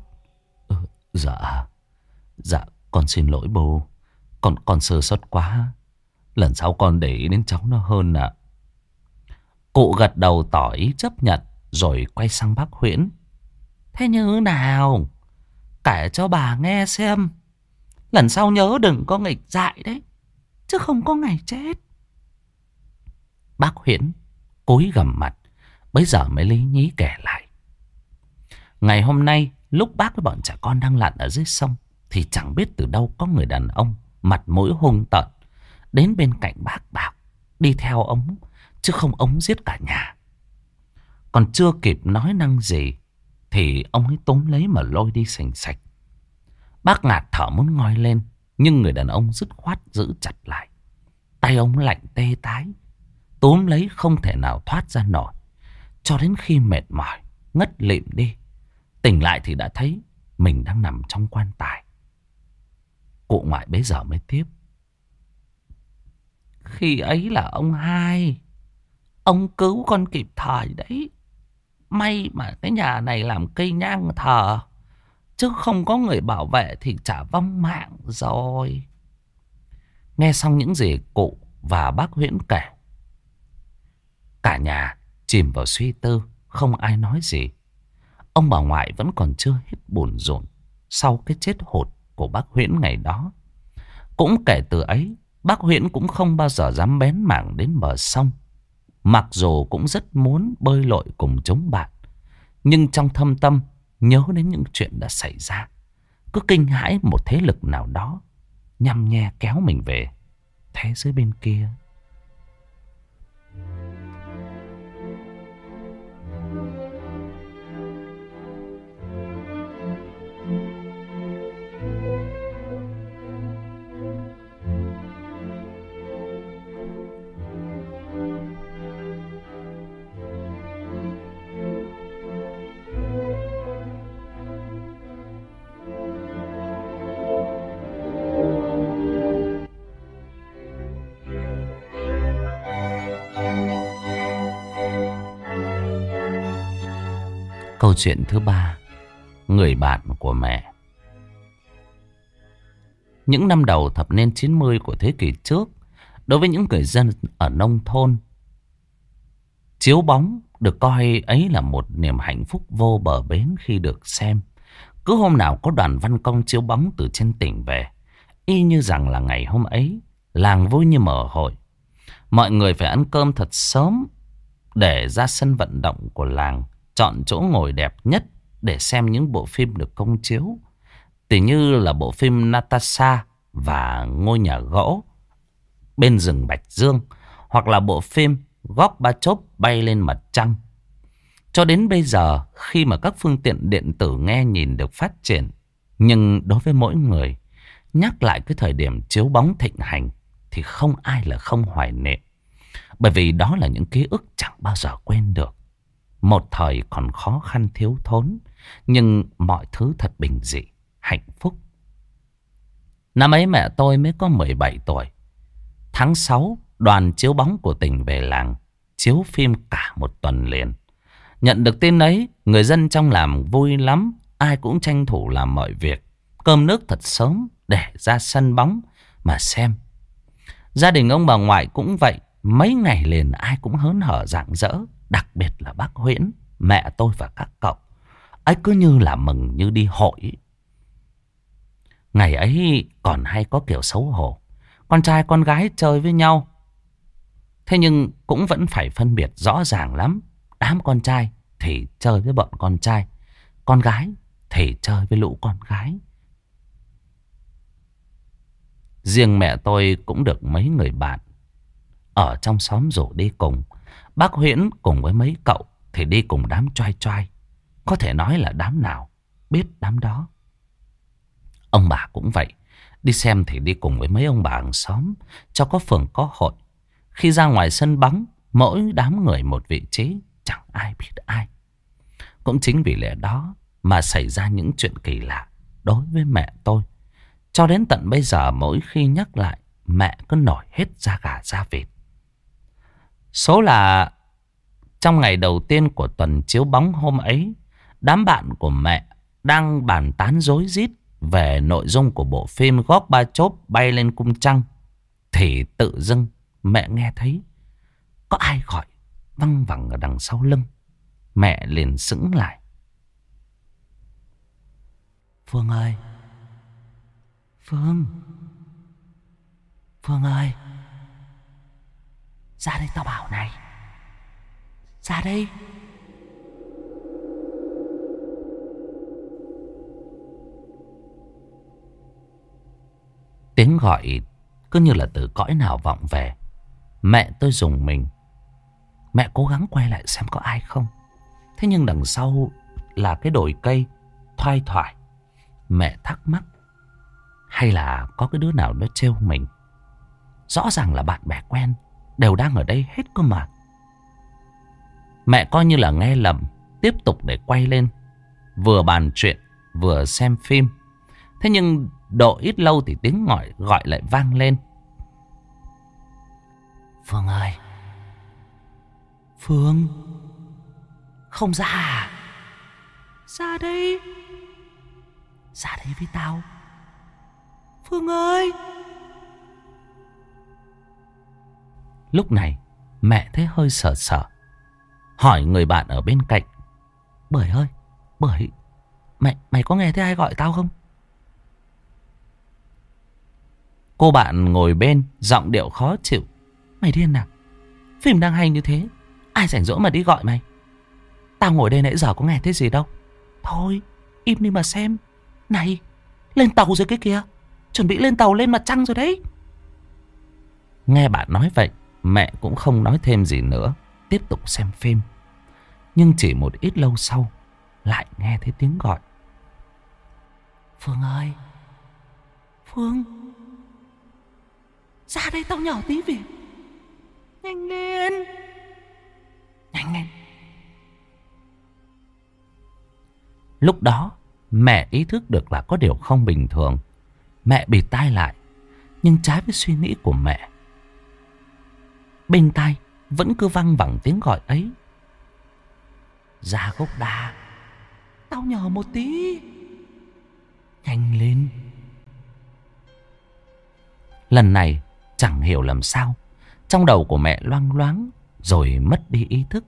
Dạ, con xin lỗi bố. Con sơ suất quá. Lần sau con để ý đến cháu nó hơn ạ. Cụ gật đầu tỏ ý chấp nhận, rồi quay sang bác Huyễn: Thế như nào? Kể cho bà nghe xem. Lần sau nhớ đừng có nghịch dại đấy, chứ không có ngày chết. Bác Huyễn cúi gằm mặt, bấy giờ mới lý nhí kể lại. Ngày hôm nay, lúc bác với bọn trẻ con đang lặn ở dưới sông, thì chẳng biết từ đâu có người đàn ông mặt mũi hung tợn đến bên cạnh bác bảo đi theo ông, chứ không ông giết cả nhà. Còn chưa kịp nói năng gì thì ông ấy túm lấy mà lôi đi sành sạch. Bác ngạt thở muốn ngoi lên, nhưng người đàn ông dứt khoát giữ chặt lại. Tay ông lạnh tê tái, túm lấy không thể nào thoát ra nổi, cho đến khi mệt mỏi ngất lịm đi. Tỉnh lại thì đã thấy mình đang nằm trong quan tài. Cụ ngoại bấy giờ mới tiếp: Khi ấy là ông hai, ông cứu con kịp thời đấy. May mà cái nhà này làm cây nhang thờ, chứ không có người bảo vệ thì chả vong mạng rồi. Nghe xong những gì cụ và bác Huyễn kể, cả nhà chìm vào suy tư, không ai nói gì. Ông bà ngoại vẫn còn chưa hết buồn rộn sau cái chết hụt của bác Huyễn ngày đó. Cũng kể từ ấy, bác Huyễn cũng không bao giờ dám bén mảng đến bờ sông. Mặc dù cũng rất muốn bơi lội cùng chúng bạn, nhưng trong thâm tâm nhớ đến những chuyện đã xảy ra, cứ kinh hãi một thế lực nào đó nhăm nhe kéo mình về thế giới bên kia. Câu chuyện thứ 3: Người bạn của mẹ. Những năm đầu thập niên 90 của thế kỷ trước, đối với những người dân ở nông thôn, chiếu bóng được coi ấy là một niềm hạnh phúc vô bờ bến khi được xem. Cứ hôm nào có đoàn văn công chiếu bóng từ trên tỉnh về, y như rằng là ngày hôm ấy làng vui như mở hội. Mọi người phải ăn cơm thật sớm để ra sân vận động của làng, chọn chỗ ngồi đẹp nhất để xem những bộ phim được công chiếu. Tỉ như là bộ phim Natasha và Ngôi nhà gỗ bên rừng Bạch Dương, hoặc là bộ phim Gorbachev bay lên mặt trăng. Cho đến bây giờ, khi mà các phương tiện điện tử nghe nhìn được phát triển, nhưng đối với mỗi người, nhắc lại cái thời điểm chiếu bóng thịnh hành thì không ai là không hoài niệm. Bởi vì đó là những ký ức chẳng bao giờ quên được. Một thời còn khó khăn thiếu thốn, nhưng mọi thứ thật bình dị, hạnh phúc. Năm ấy mẹ tôi mới có 17 tuổi. Tháng 6, đoàn chiếu bóng của tỉnh về làng, chiếu phim cả một tuần liền. Nhận được tin ấy, người dân trong làng vui lắm. Ai cũng tranh thủ làm mọi việc, cơm nước thật sớm để ra sân bóng mà xem. Gia đình ông bà ngoại cũng vậy. Mấy ngày liền ai cũng hớn hở rạng rỡ. Đặc biệt là bác Huyễn, mẹ tôi và các cậu ấy cứ như là mừng như đi hội. Ngày ấy còn hay có kiểu xấu hổ, con trai con gái chơi với nhau. Thế nhưng cũng vẫn phải phân biệt rõ ràng lắm. Đám con trai thì chơi với bọn con trai, con gái thì chơi với lũ con gái. Riêng mẹ tôi cũng được mấy người bạn ở trong xóm rủ đi cùng. Bác Huyễn cùng với mấy cậu thì đi cùng đám choai choai. Có thể nói là đám nào biết đám đó. Ông bà cũng vậy. Đi xem thì đi cùng với mấy ông bà hàng xóm, cho có phường có hội. Khi ra ngoài sân bóng, mỗi đám người một vị trí, chẳng ai biết ai. Cũng chính vì lẽ đó mà xảy ra những chuyện kỳ lạ đối với mẹ tôi. Cho đến tận bây giờ mỗi khi nhắc lại, mẹ cứ nổi hết da gà da vịt. Số là trong ngày đầu tiên của tuần chiếu bóng hôm ấy, đám bạn của mẹ đang bàn tán rối rít về nội dung của bộ phim Gorbachev bay lên cung trăng. Thì tự dưng mẹ nghe thấy có ai gọi văng vẳng ở đằng sau lưng. Mẹ liền sững lại. Phương ơi! Phương! Phương ơi! Ra đây tao bảo này! Ra đây! Tiếng gọi cứ như là từ cõi nào vọng về. Mẹ tôi rùng mình. Mẹ cố gắng quay lại xem có ai không. Thế nhưng đằng sau là cái đồi cây thoai thoải. Mẹ thắc mắc, hay là có cái đứa nào đó trêu mình? Rõ ràng là bạn bè quen, đều đang ở đây hết cơ mà. Mẹ coi như là nghe lầm, tiếp tục để quay lên, vừa bàn chuyện vừa xem phim. Thế nhưng độ ít lâu thì tiếng gọi lại vang lên. Phương ơi! Phương! Không ra à? Ra đây! Ra đây với tao! Phương ơi! Lúc này mẹ thấy hơi sợ sợ, hỏi người bạn ở bên cạnh. Bưởi ơi! Bưởi! Mày có nghe thấy ai gọi tao không? Cô bạn ngồi bên, giọng điệu khó chịu. Mày điên à? Phim đang hay như thế, ai rảnh rỗi mà đi gọi mày? Tao ngồi đây nãy giờ có nghe thấy gì đâu. Thôi, im đi mà xem. Này, lên tàu rồi cái kìa. Chuẩn bị lên tàu lên mặt trăng rồi đấy. Nghe bạn nói vậy, mẹ cũng không nói thêm gì nữa, tiếp tục xem phim. Nhưng chỉ một ít lâu sau, lại nghe thấy tiếng gọi. Phương ơi! Phương! Ra đây tao nhờ tí việc. Nhanh lên! Nhanh lên! Lúc đó mẹ ý thức được là có điều không bình thường. Mẹ bịt tai lại. Nhưng trái với suy nghĩ của mẹ, bên tai vẫn cứ văng vẳng tiếng gọi ấy. Ra gốc đa, tao nhờ một tí. Nhanh lên! Lần này chẳng hiểu làm sao, trong đầu của mẹ loang loáng rồi mất đi ý thức.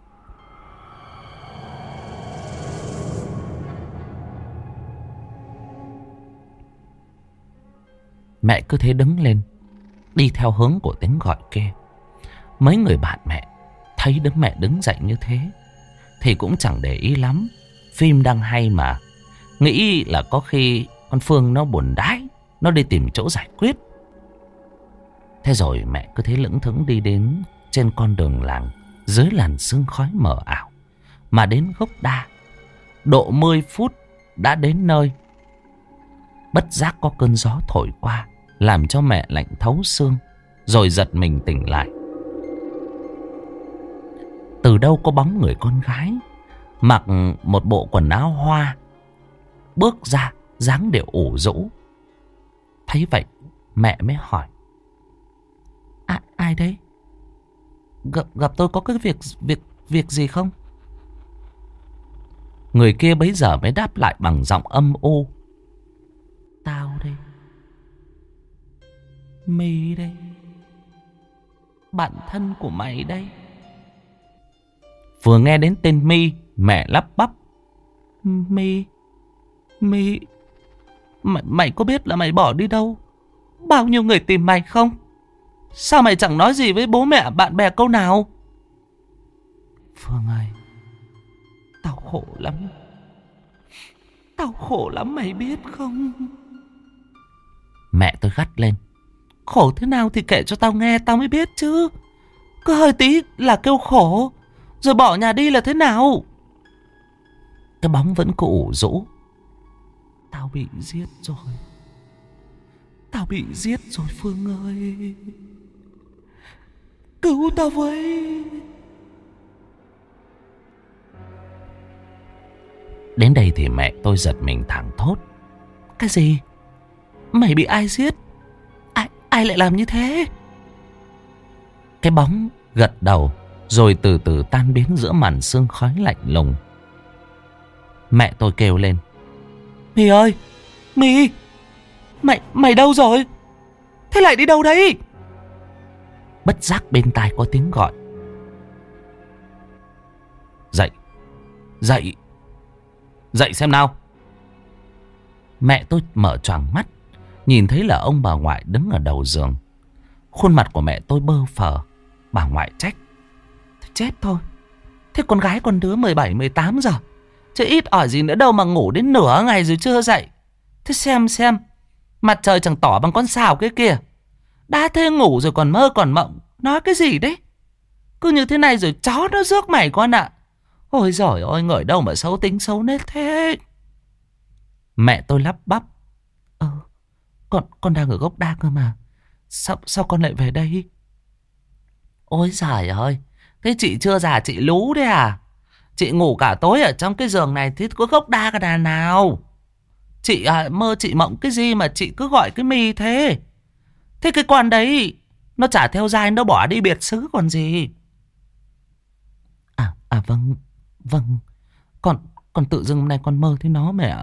Mẹ cứ thế đứng lên, đi theo hướng của tiếng gọi kia. Mấy người bạn mẹ thấy đứa mẹ đứng dậy như thế thì cũng chẳng để ý lắm. Phim đang hay mà. Nghĩ là có khi con Phương nó buồn đái, nó đi tìm chỗ giải quyết. Thế rồi mẹ cứ thế lững thững đi đến trên con đường làng, dưới làn sương khói mờ ảo, mà đến gốc đa. Độ 10 phút đã đến nơi. Bất giác có cơn gió thổi qua, làm cho mẹ lạnh thấu xương, rồi giật mình tỉnh lại. từ đâu có bóng người con gái mặc một bộ quần áo hoa bước ra, dáng điệu ủ rũ. Thấy vậy mẹ mới hỏi: Ai đấy? Gặp tôi có cái việc gì không? Người kia bấy giờ mới đáp lại bằng giọng âm u: Tao đây, My đây, bạn thân của mày đây. Vừa nghe đến tên My, mẹ lắp bắp: My, mày có biết là mày bỏ đi đâu, bao nhiêu người tìm mày không? Sao mày chẳng nói gì với bố mẹ bạn bè câu nào? Phương ơi, tao khổ lắm. Tao khổ lắm mày biết không? Mẹ tôi gắt lên: Khổ thế nào thì kể cho tao nghe, tao mới biết chứ. Cứ hơi tí là kêu khổ, rồi bỏ nhà đi là thế nào? Cái bóng vẫn cứ ủ rũ: Tao bị giết rồi. Tao bị giết rồi Phương ơi. Cứu tao với. Đến đây thì mẹ tôi giật mình thảng thốt: Cái gì? Mày bị ai giết? Ai lại làm như thế? Cái bóng gật đầu rồi từ từ tan biến giữa màn sương khói lạnh lùng. Mẹ tôi kêu lên: My ơi, My, mày đâu rồi? Thế lại đi đâu đấy? Bất giác bên tai có tiếng gọi: Dậy, dậy, dậy xem nào. Mẹ tôi mở choàng mắt, nhìn thấy là ông bà ngoại đứng ở đầu giường. Khuôn mặt của mẹ tôi bơ phờ. Bà ngoại trách: Chết thôi, thế con gái con đứa 17, 18 giờ, chứ ít ỏi gì nữa đâu mà ngủ đến nửa ngày rồi chưa dậy. Thế xem, mặt trời chẳng tỏ bằng con sào kia kìa. Đã thế ngủ rồi còn mơ còn mộng, nói cái gì đấy? Cứ như thế này rồi chó nó rước mày con ạ. Ôi giời ơi, ngửi đâu mà xấu tính xấu nết thế. Mẹ tôi lắp bắp: Con đang ở gốc đa cơ mà. Sao con lại về đây? Ôi giời ơi, thế chị chưa già chị lú đấy à? Chị ngủ cả tối ở trong cái giường này thì có gốc đa cả đà nào? Chị mơ chị mộng cái gì mà chị cứ gọi cái My thế? Thế cái con đấy nó chả theo dai, nó bỏ đi biệt xứ còn gì. Vâng, con tự dưng hôm nay con mơ thấy nó mẹ ạ.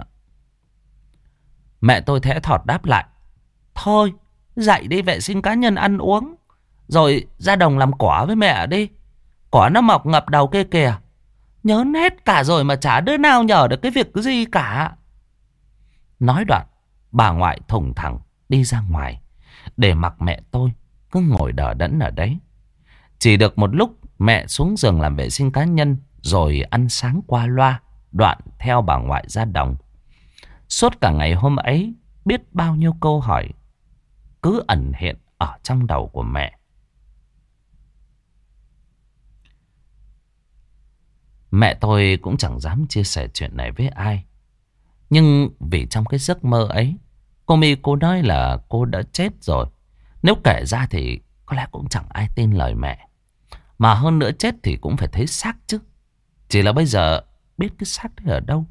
Mẹ tôi thẽ thọt đáp lại: Thôi, dậy đi vệ sinh cá nhân ăn uống, rồi ra đồng làm cỏ với mẹ đi. Cỏ nó mọc ngập đầu kia kìa. Nhớ hết cả rồi mà chả đứa nào nhờ được cái việc cái gì cả. Nói đoạn, bà ngoại thùng thẳng đi ra ngoài, để mặc mẹ tôi cứ ngồi đờ đẫn ở đấy. Chỉ được một lúc, mẹ xuống giường làm vệ sinh cá nhân, rồi ăn sáng qua loa, đoạn theo bà ngoại ra đồng. Suốt cả ngày hôm ấy, biết bao nhiêu câu hỏi cứ ẩn hiện ở trong đầu của mẹ. Mẹ tôi cũng chẳng dám chia sẻ chuyện này với ai. Nhưng vì trong cái giấc mơ ấy, cô nói là cô đã chết rồi. Nếu kể ra thì có lẽ cũng chẳng ai tin lời mẹ. Mà hơn nữa chết thì cũng phải thấy xác chứ. Chỉ là bây giờ biết cái xác đấy ở đâu.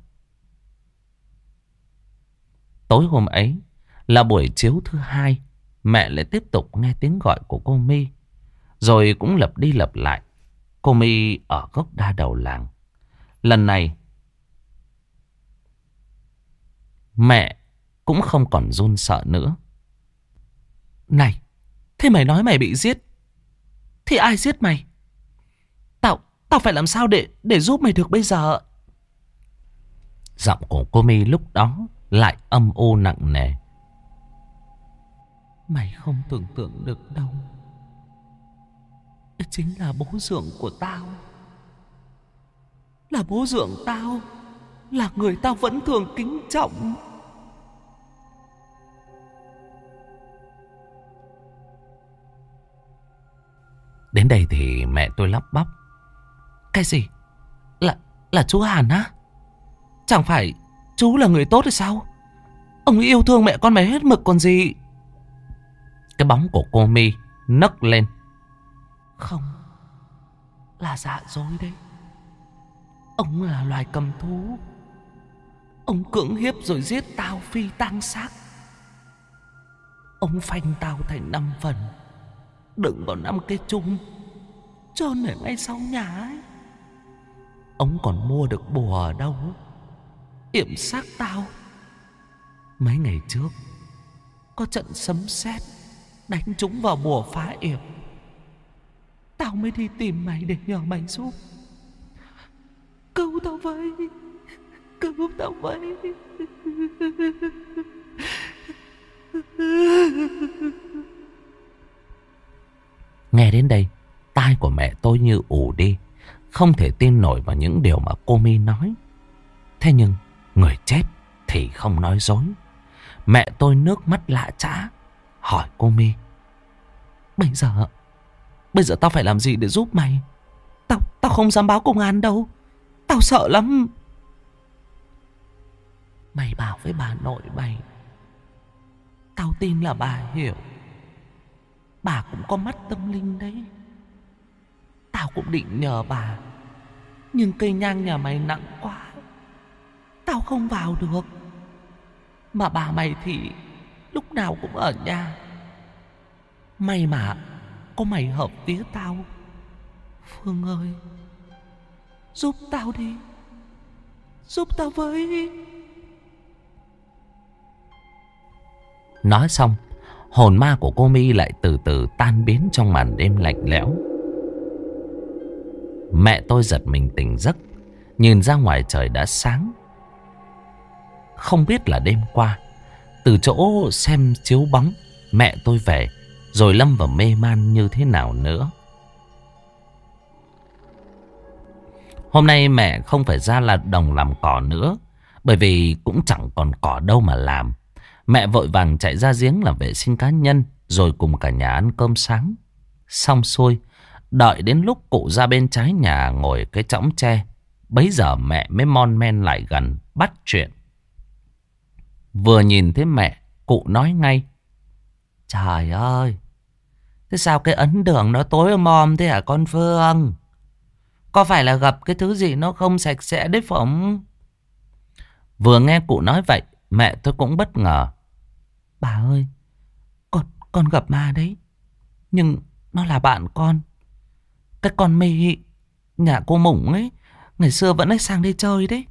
Tối hôm ấy là buổi chiếu thứ hai, mẹ lại tiếp tục nghe tiếng gọi của cô My. Rồi cũng lặp đi lặp lại. Cô My ở gốc đa đầu làng. Lần này mẹ cũng không còn run sợ nữa. Này, thế mày nói mày bị giết, thì ai giết mày? Tao phải làm sao để giúp mày được bây giờ? Giọng của cô My lúc đó lại âm u nặng nề. Mày không tưởng tượng được đâu. Đó chính là bố dượng của tao. Là bố dượng tao, là người tao vẫn thường kính trọng. Đến đây thì mẹ tôi lắp bắp: Cái gì? Là chú Hàn á? Chẳng phải chú là người tốt hay sao? Ông ấy yêu thương mẹ con mày hết mực còn gì. Cái bóng của cô My nấc lên: Không, là giả dối đấy. Ông là loài cầm thú. Ông cưỡng hiếp rồi giết tao phi tang xác. Ông phanh tao thành 5 phần, đựng vào 5 cái chum, chôn ở ngay sau nhà ấy. Ông còn mua được bùa ở đâu yểm xác tao. Mấy ngày trước có trận sấm sét đánh trúng vào bùa phá yểm. Tao mới đi tìm mày để nhờ mày giúp. Cứu tao với, cứu tao với. Nghe đến đây, tai của mẹ tôi như ù đi, không thể tin nổi vào những điều mà cô My nói. Thế nhưng người chết thì không nói dối. Mẹ tôi nước mắt lã chã hỏi cô My: Bây giờ tao phải làm gì để giúp mày? Tao không dám báo công an đâu. Tao sợ lắm. Mày bảo với bà nội mày. Tao tin là bà hiểu. Bà cũng có mắt tâm linh đấy. Tao cũng định nhờ bà, nhưng cây nhang nhà mày nặng quá, tao không vào được. Mà bà mày thì lúc nào cũng ở nhà. May mà có mày hợp tía tao. Phương ơi, giúp tao đi, giúp tao với. Nói xong, hồn ma của cô My lại từ từ tan biến trong màn đêm lạnh lẽo. Mẹ tôi giật mình tỉnh giấc, nhìn ra ngoài trời đã sáng. Không biết là đêm qua, từ chỗ xem chiếu bóng, mẹ tôi về rồi lâm vào mê man như thế nào nữa. Hôm nay mẹ không phải ra là đồng làm cỏ nữa, bởi vì cũng chẳng còn cỏ đâu mà làm. Mẹ vội vàng chạy ra giếng làm vệ sinh cá nhân, rồi cùng cả nhà ăn cơm sáng. Xong xuôi, đợi đến lúc cụ ra bên trái nhà ngồi cái chõng tre, bấy giờ mẹ mới mon men lại gần bắt chuyện. Vừa nhìn thấy mẹ, cụ nói ngay: Trời ơi, thế sao cái ấn đường nó tối mòm thế hả con Phương? Có phải là gặp cái thứ gì nó không sạch sẽ đấy phỏng? Vừa nghe cụ nói vậy, mẹ tôi cũng bất ngờ. Bà ơi, con gặp ma đấy. Nhưng nó là bạn con. Cái con My nhà cô Mủng ấy, ngày xưa vẫn hay sang đây chơi đấy.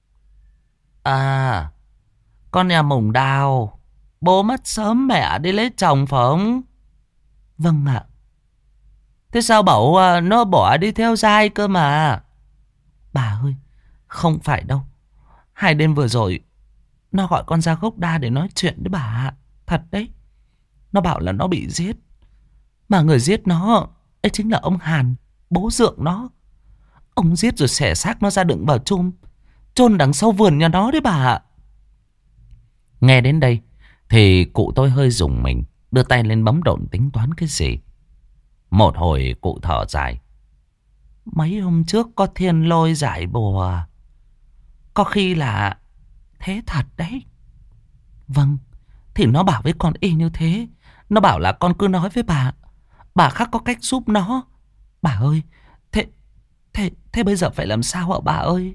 À, con nhà Mủng Đào. Bố mất sớm mẹ đi lấy chồng phải không? Vâng ạ. Thế sao bảo nó bỏ đi theo giai cơ mà? Bà ơi, không phải đâu. 2 đêm vừa rồi nó gọi con ra gốc đa để nói chuyện đấy bà ạ. Thật đấy. Nó bảo là nó bị giết. Mà người giết nó ấy chính là ông Hàn, bố dượng nó. Ông giết rồi xẻ xác nó ra đựng vào chum, chôn đằng sau vườn nhà nó đấy bà ạ. Nghe đến đây thì cụ tôi hơi rùng mình, đưa tay lên bấm độn tính toán cái gì. Một hồi cụ thở dài. Mấy hôm trước có thiên lôi giải bùa, có khi là thế thật đấy. Vâng, thì nó bảo với con y như thế. Nó bảo là con cứ nói với bà khác có cách giúp nó. Bà ơi, thế bây giờ phải làm sao ạ bà ơi?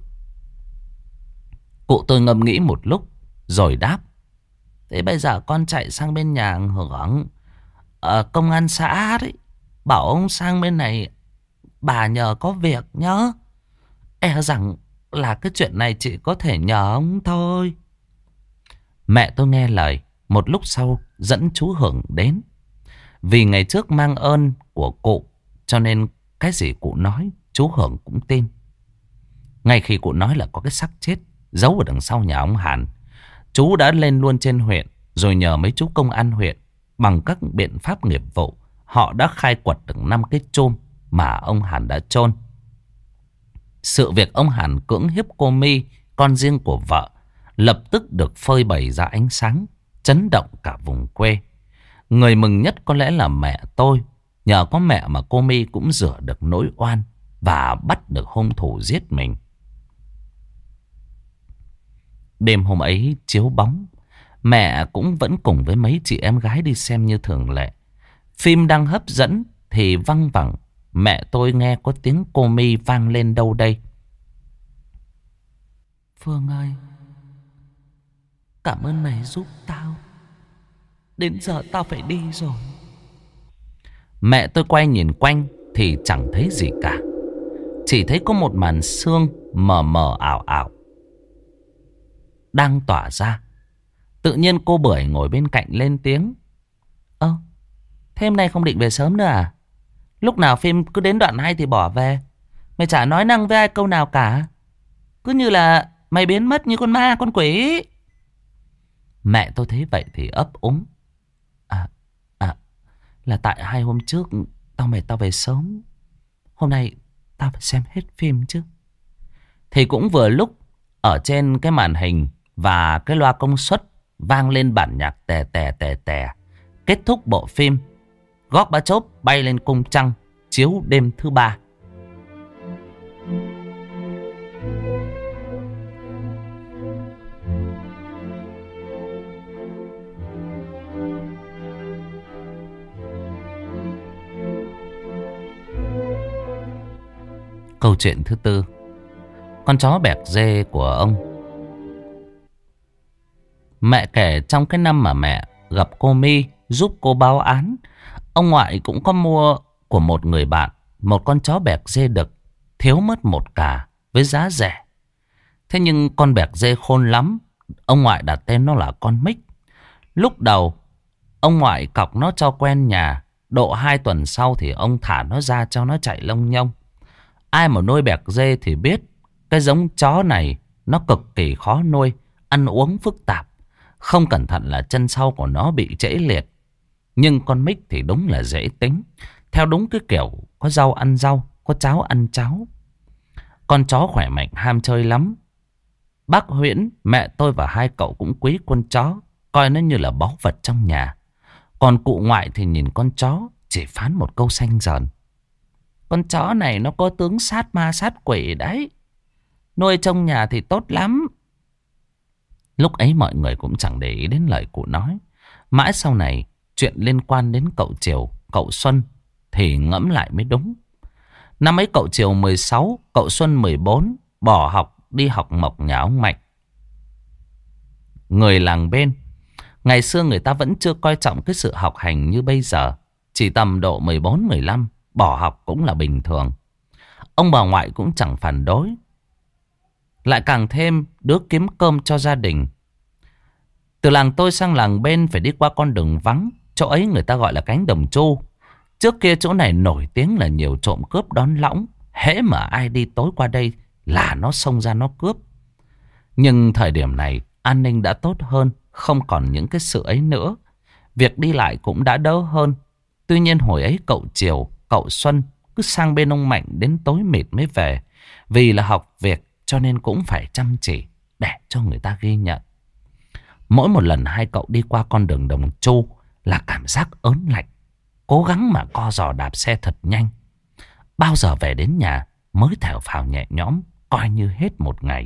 Cụ tôi ngẫm nghĩ một lúc rồi đáp. Thế bây giờ con chạy sang bên nhà Hưởng ở công an xã đấy, bảo ông sang bên này bà nhờ có việc nhá. E rằng là cái chuyện này chỉ có thể nhờ ông thôi. Mẹ tôi nghe lời, một lúc sau dẫn chú Hưởng đến. Vì ngày trước mang ơn của cụ, cho nên cái gì cụ nói chú Hưởng cũng tin. Ngay khi cụ nói là có cái xác chết giấu ở đằng sau nhà ông Hàn, chú đã lên luôn trên huyện, rồi nhờ mấy chú công an huyện bằng các biện pháp nghiệp vụ, họ đã khai quật được 5 cái chum mà ông Hàn đã chôn. Sự việc ông Hàn cưỡng hiếp cô My, con riêng của vợ, lập tức được phơi bày ra ánh sáng, chấn động cả vùng quê. Người mừng nhất có lẽ là mẹ tôi. Nhờ có mẹ mà cô My cũng rửa được nỗi oan và bắt được hung thủ giết mình. Đêm hôm ấy chiếu bóng, mẹ cũng vẫn cùng với mấy chị em gái đi xem như thường lệ. Phim đang hấp dẫn thì văng vẳng mẹ tôi nghe có tiếng cô My vang lên đâu đây. Phương ơi, cảm ơn mày giúp tao. Đến giờ tao phải đi rồi. Mẹ tôi quay nhìn quanh thì chẳng thấy gì cả. Chỉ thấy có một màn sương mờ mờ ảo ảo đang tỏa ra. Tự nhiên cô Bưởi ngồi bên cạnh lên tiếng. Thế hôm nay không định về sớm nữa à? Lúc nào phim cứ đến đoạn hay thì bỏ về. Mày chả nói năng với ai câu nào cả. Cứ như là mày biến mất như con ma con quỷ. Mẹ tôi thấy vậy thì ấp úng. Là tại 2 hôm trước tao mệt tao về sớm. Hôm nay tao phải xem hết phim chứ. Thì cũng vừa lúc ở trên cái màn hình và cái loa công suất vang lên bản nhạc tè tè tè tè. Kết thúc bộ phim Gót Bá Chốp bay lên cung trăng chiếu đêm thứ 3. Câu chuyện thứ 4. Con chó bẹt dê của ông. Mẹ kể trong cái năm mà mẹ gặp cô My giúp cô báo án, ông ngoại cũng có mua của một người bạn một con chó bẹt dê đực thiếu mất một cả với giá rẻ. Thế nhưng con bẹt dê khôn lắm, ông ngoại đặt tên nó là con Mích. Lúc đầu ông ngoại cọc nó cho quen nhà, độ 2 tuần sau thì ông thả nó ra cho nó chạy lông nhông. Ai mà nuôi bẹt dê thì biết cái giống chó này nó cực kỳ khó nuôi, ăn uống phức tạp. Không cẩn thận là chân sau của nó bị trễ liệt. Nhưng con Mích thì đúng là dễ tính. Theo đúng cái kiểu có rau ăn rau, có cháo ăn cháo. Con chó khỏe mạnh ham chơi lắm. Bác Huyễn, mẹ tôi và 2 cậu cũng quý con chó, coi nó như là báu vật trong nhà. Còn cụ ngoại thì nhìn con chó chỉ phán một câu xanh dờn. Con chó này nó có tướng sát ma sát quỷ đấy. Nuôi trong nhà thì tốt lắm. Lúc ấy mọi người cũng chẳng để ý đến lời cụ nói. Mãi sau này chuyện liên quan đến cậu Triều, cậu Xuân thì ngẫm lại mới đúng. Năm ấy cậu Triều 16, cậu Xuân 14, bỏ học đi học mộc nhà ông Mạnh, người làng bên. Ngày xưa người ta vẫn chưa coi trọng cái sự học hành như bây giờ. Chỉ tầm độ 14, 15 bỏ học cũng là bình thường. Ông bà ngoại cũng chẳng phản đối. Lại càng thêm đứa kiếm cơm cho gia đình. Từ làng tôi sang làng bên phải đi qua con đường vắng. Chỗ ấy người ta gọi là cánh đồng chu. Trước kia chỗ này nổi tiếng là nhiều trộm cướp đón lõng. Hễ mà ai đi tối qua đây là nó xông ra nó cướp. Nhưng thời điểm này an ninh đã tốt hơn, không còn những cái sự ấy nữa. Việc đi lại cũng đã đỡ hơn. Tuy nhiên hồi ấy cậu Triều, cậu Xuân cứ sang bên ông Mạnh đến tối mịt mới về. Vì là học việc cho nên cũng phải chăm chỉ để cho người ta ghi nhận. Mỗi một lần 2 cậu đi qua con đường đồng chu là cảm giác ớn lạnh. Cố gắng mà co giò đạp xe thật nhanh. Bao giờ về đến nhà mới thở phào nhẹ nhõm, coi như hết một ngày.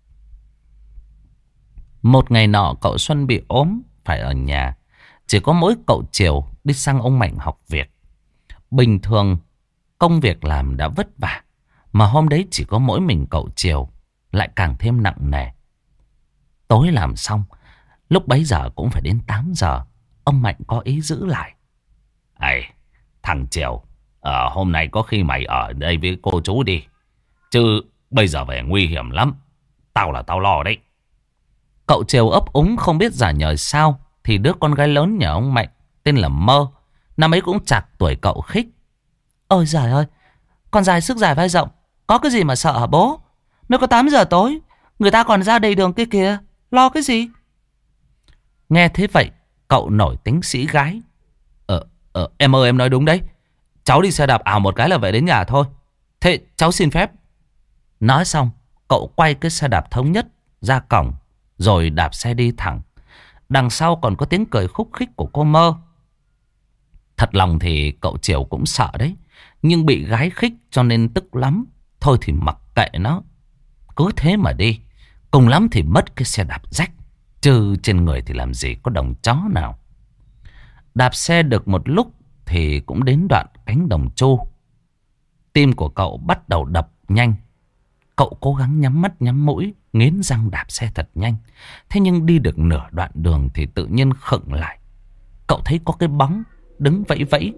Một ngày nọ cậu Xuân bị ốm, phải ở nhà. Chỉ có mỗi cậu Triều đi sang ông Mạnh học việc. Bình thường công việc làm đã vất vả, mà hôm đấy chỉ có mỗi mình cậu Triều lại càng thêm nặng nề. Tối làm xong, lúc bấy giờ cũng phải đến 8 giờ. Ông Mạnh có ý giữ lại. Thằng Triều, hôm nay có khi mày ở đây với cô chú đi. Chứ bây giờ về nguy hiểm lắm. Tao lo đấy. Cậu Triều ấp úng không biết giả nhời sao. Thì đứa con gái lớn nhà ông Mạnh tên là Mơ, năm ấy cũng chạc tuổi cậu khích. Ôi giời ơi, con dài sức dài vai rộng, có cái gì mà sợ hả bố? Mới có 8 giờ tối, người ta còn ra đầy đường kia kìa, lo cái gì? Nghe thế vậy, cậu nổi tính sĩ gái. Em ơi, em nói đúng đấy. Cháu đi xe đạp ảo một cái là về đến nhà thôi. Thế cháu xin phép. Nói xong, cậu quay cái xe đạp thống nhất ra cổng, rồi đạp xe đi thẳng. Đằng sau còn có tiếng cười khúc khích của cô Mơ. Thật lòng thì cậu Triều cũng sợ đấy. Nhưng bị gái khích cho nên tức lắm. Thôi thì mặc kệ nó, cứ thế mà đi. Cùng lắm thì mất cái xe đạp rách, chứ trên người thì làm gì có đồng chó nào. Đạp xe được một lúc thì cũng đến đoạn cánh đồng chu. Tim của cậu bắt đầu đập nhanh. Cậu cố gắng nhắm mắt nhắm mũi, nghiến răng đạp xe thật nhanh. Thế nhưng đi được nửa đoạn đường thì tự nhiên khựng lại. Cậu thấy có cái bóng đứng vẫy vẫy.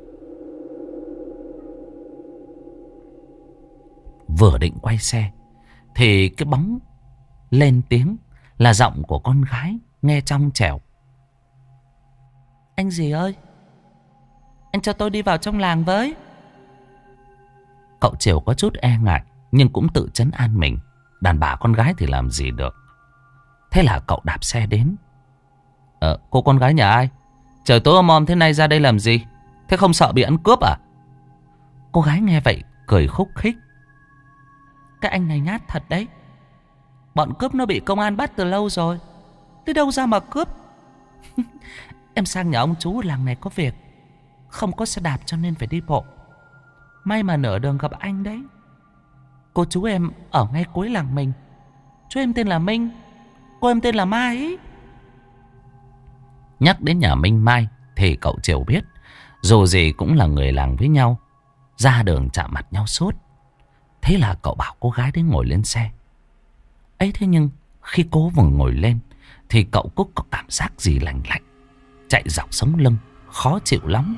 Vừa định quay xe thì cái bóng lên tiếng, là giọng của con gái nghe trong trẻo. Anh gì ơi, anh cho tôi đi vào trong làng với. Cậu Triều có chút e ngại nhưng cũng tự trấn an mình. Đàn bà con gái thì làm gì được. Thế là cậu đạp xe đến. Cô con gái nhà ai? Trời tối om om thế này ra đây làm gì? Thế không sợ bị ăn cướp à? Cô gái nghe vậy cười khúc khích. Cái anh này nhát thật đấy. Bọn cướp nó bị công an bắt từ lâu rồi, thế đâu ra mà cướp. Em sang nhà ông chú ở làng này có việc, không có xe đạp cho nên phải đi bộ. May mà nửa đường gặp anh đấy. Cô chú em ở ngay cuối làng mình. Chú em tên là Minh, cô em tên là Mai ý. Nhắc đến nhà Minh Mai thì cậu Triều biết, dù gì cũng là người làng với nhau, ra đường chạm mặt nhau suốt. Thế là cậu bảo cô gái đấy ngồi lên xe ấy. Thế nhưng khi cố vừa ngồi lên thì cậu cũng có cảm giác gì lạnh lạnh chạy dọc sống lưng, khó chịu lắm.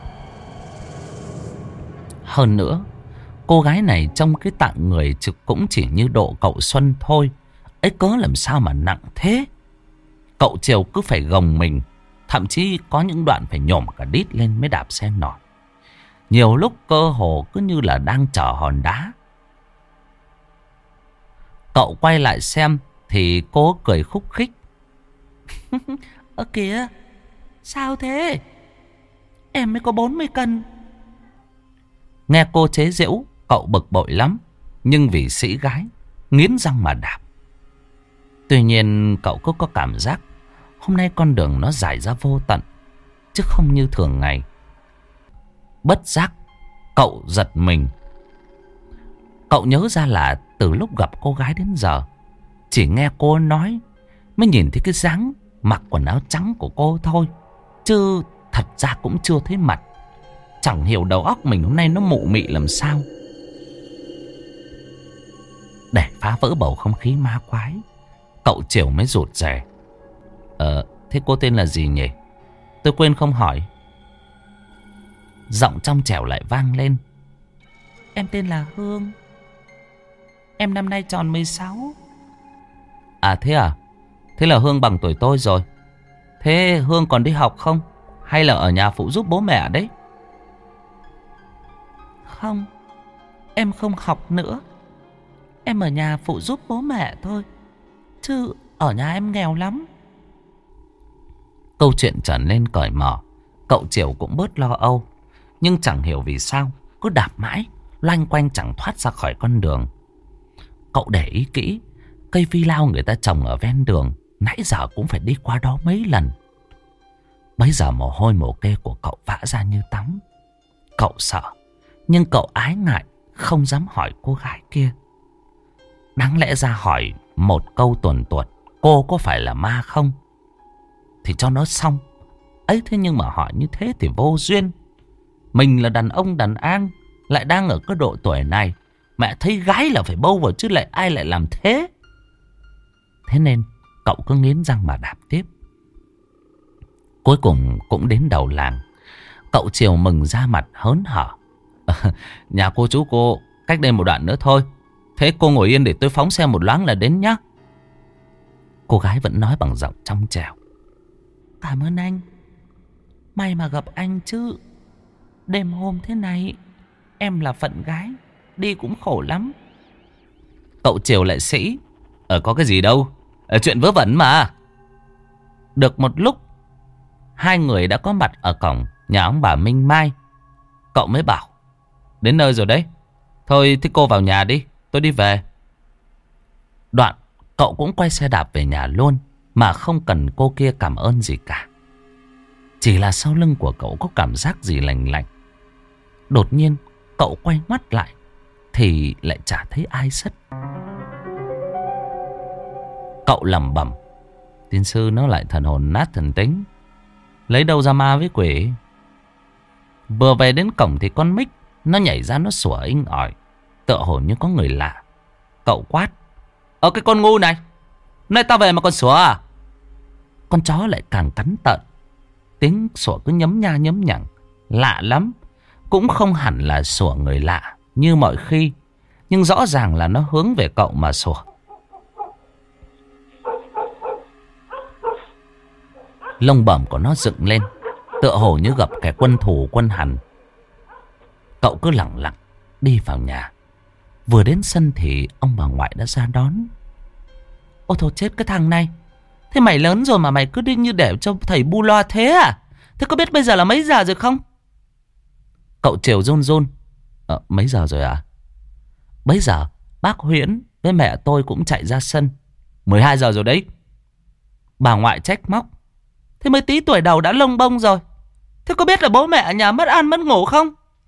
Hơn nữa, cô gái này trong cái tạng người cũng chỉ như độ cậu Xuân thôi. Ấy cớ làm sao mà nặng thế. Cậu Triều cứ phải gồng mình, thậm chí có những đoạn phải nhổm cả đít lên mới đạp xe nổi. Nhiều lúc cơ hồ cứ như là đang chở hòn đá. Cậu quay lại xem thì cô cười khúc khích. Ơ kìa, sao thế? Em mới có 40 cân. Nghe cô chế giễu, cậu bực bội lắm. Nhưng vì sĩ gái, nghiến răng mà đạp. Tuy nhiên cậu cứ có cảm giác hôm nay con đường nó dài ra vô tận, chứ không như thường ngày. Bất giác cậu giật mình. Cậu nhớ ra là từ lúc gặp cô gái đến giờ, chỉ nghe cô nói, mới nhìn thấy cái dáng mặc quần áo trắng của cô thôi, chứ thật ra cũng chưa thấy mặt. Chẳng hiểu đầu óc mình hôm nay nó mụ mị làm sao. Để phá vỡ bầu không khí ma quái, cậu Triều mới rụt rè. Thế cô tên là gì nhỉ? Tôi quên không hỏi. Giọng trong trẻo lại vang lên. Em tên là Hương. Em năm nay tròn 16. À thế à? Thế là Hương bằng tuổi tôi rồi. Thế Hương còn đi học không? Hay là ở nhà phụ giúp bố mẹ đấy? Không, em không học nữa. Em ở nhà phụ giúp bố mẹ thôi, chứ ở nhà em nghèo lắm. Câu chuyện trở nên cởi mở, cậu Triều cũng bớt lo âu. Nhưng chẳng hiểu vì sao cứ đạp mãi, loanh quanh chẳng thoát ra khỏi con đường. Cậu để ý kỹ, cây phi lao người ta trồng ở ven đường nãy giờ cũng phải đi qua đó mấy lần. Bấy giờ mồ hôi mồ kê của cậu vã ra như tắm. Cậu sợ, nhưng cậu ái ngại, không dám hỏi cô gái kia. Đáng lẽ ra hỏi một câu tuồn tuột, cô có phải là ma không, thì cho nó xong. Ấy thế nhưng mà hỏi như thế thì vô duyên. Mình là đàn ông đàn an, lại đang ở cái độ tuổi này, mẹ thấy gái là phải bâu vào chứ lại ai lại làm thế. Thế nên cậu cứ nghiến răng mà đạp tiếp. Cuối cùng cũng đến đầu làng. Cậu Triều mừng ra mặt hớn hở. Nhà cô chú cô cách đây một đoạn nữa thôi. Thế cô ngồi yên để tôi phóng xe một loáng là đến nhá. Cô gái vẫn nói bằng giọng trong trẻo. Cảm ơn anh. May mà gặp anh chứ. Đêm hôm thế này, em là phận gái, đi cũng khổ lắm. Cậu Triều lại sĩ. Có cái gì đâu, chuyện vớ vẩn mà. Được một lúc, hai người đã có mặt ở cổng nhà ông bà Minh Mai. Cậu mới bảo, đến nơi rồi đấy. Thôi thì cô vào nhà đi, tôi đi về. Đoạn cậu cũng quay xe đạp về nhà luôn, mà không cần cô kia cảm ơn gì cả. Chỉ là sau lưng của cậu có cảm giác gì lành lạnh. Đột nhiên cậu quay mắt lại thì lại chả thấy ai sất. Cậu lẩm bẩm, tiên sư nó lại thần hồn nát thần tính, lấy đâu ra ma với quỷ. Vừa về đến cổng thì con Mích Nó nhảy ra nó sủa inh ỏi, tựa hồ như có người lạ. Cậu quát: cái con ngu này, nay tao về mà còn sủa à? Con chó lại càng cắn tợn, tiếng sủa cứ nhấm nha nhấm nhằng, lạ lắm. Cũng không hẳn là sủa người lạ như mọi khi, nhưng rõ ràng là nó hướng về cậu mà sủa. Lông bẩm của nó dựng lên, tựa hồ như gặp kẻ quân thù quân hằn. Cậu cứ lẳng lặng đi vào nhà. Vừa đến sân thì ông bà ngoại đã ra đón. Ôi thôi chết cái thằng này, thế mày lớn rồi mà mày cứ đi như để cho thầy bu loa thế à? Thế có biết bây giờ là mấy giờ rồi không? Cậu Triều run run: Mấy giờ rồi à? Bấy giờ bác Huyễn với mẹ tôi cũng chạy ra sân: 12 giờ rồi đấy. Bà ngoại trách móc: Thế mới tí tuổi đầu đã lông bông rồi. Thế có biết là bố mẹ ở nhà mất ăn mất ngủ không?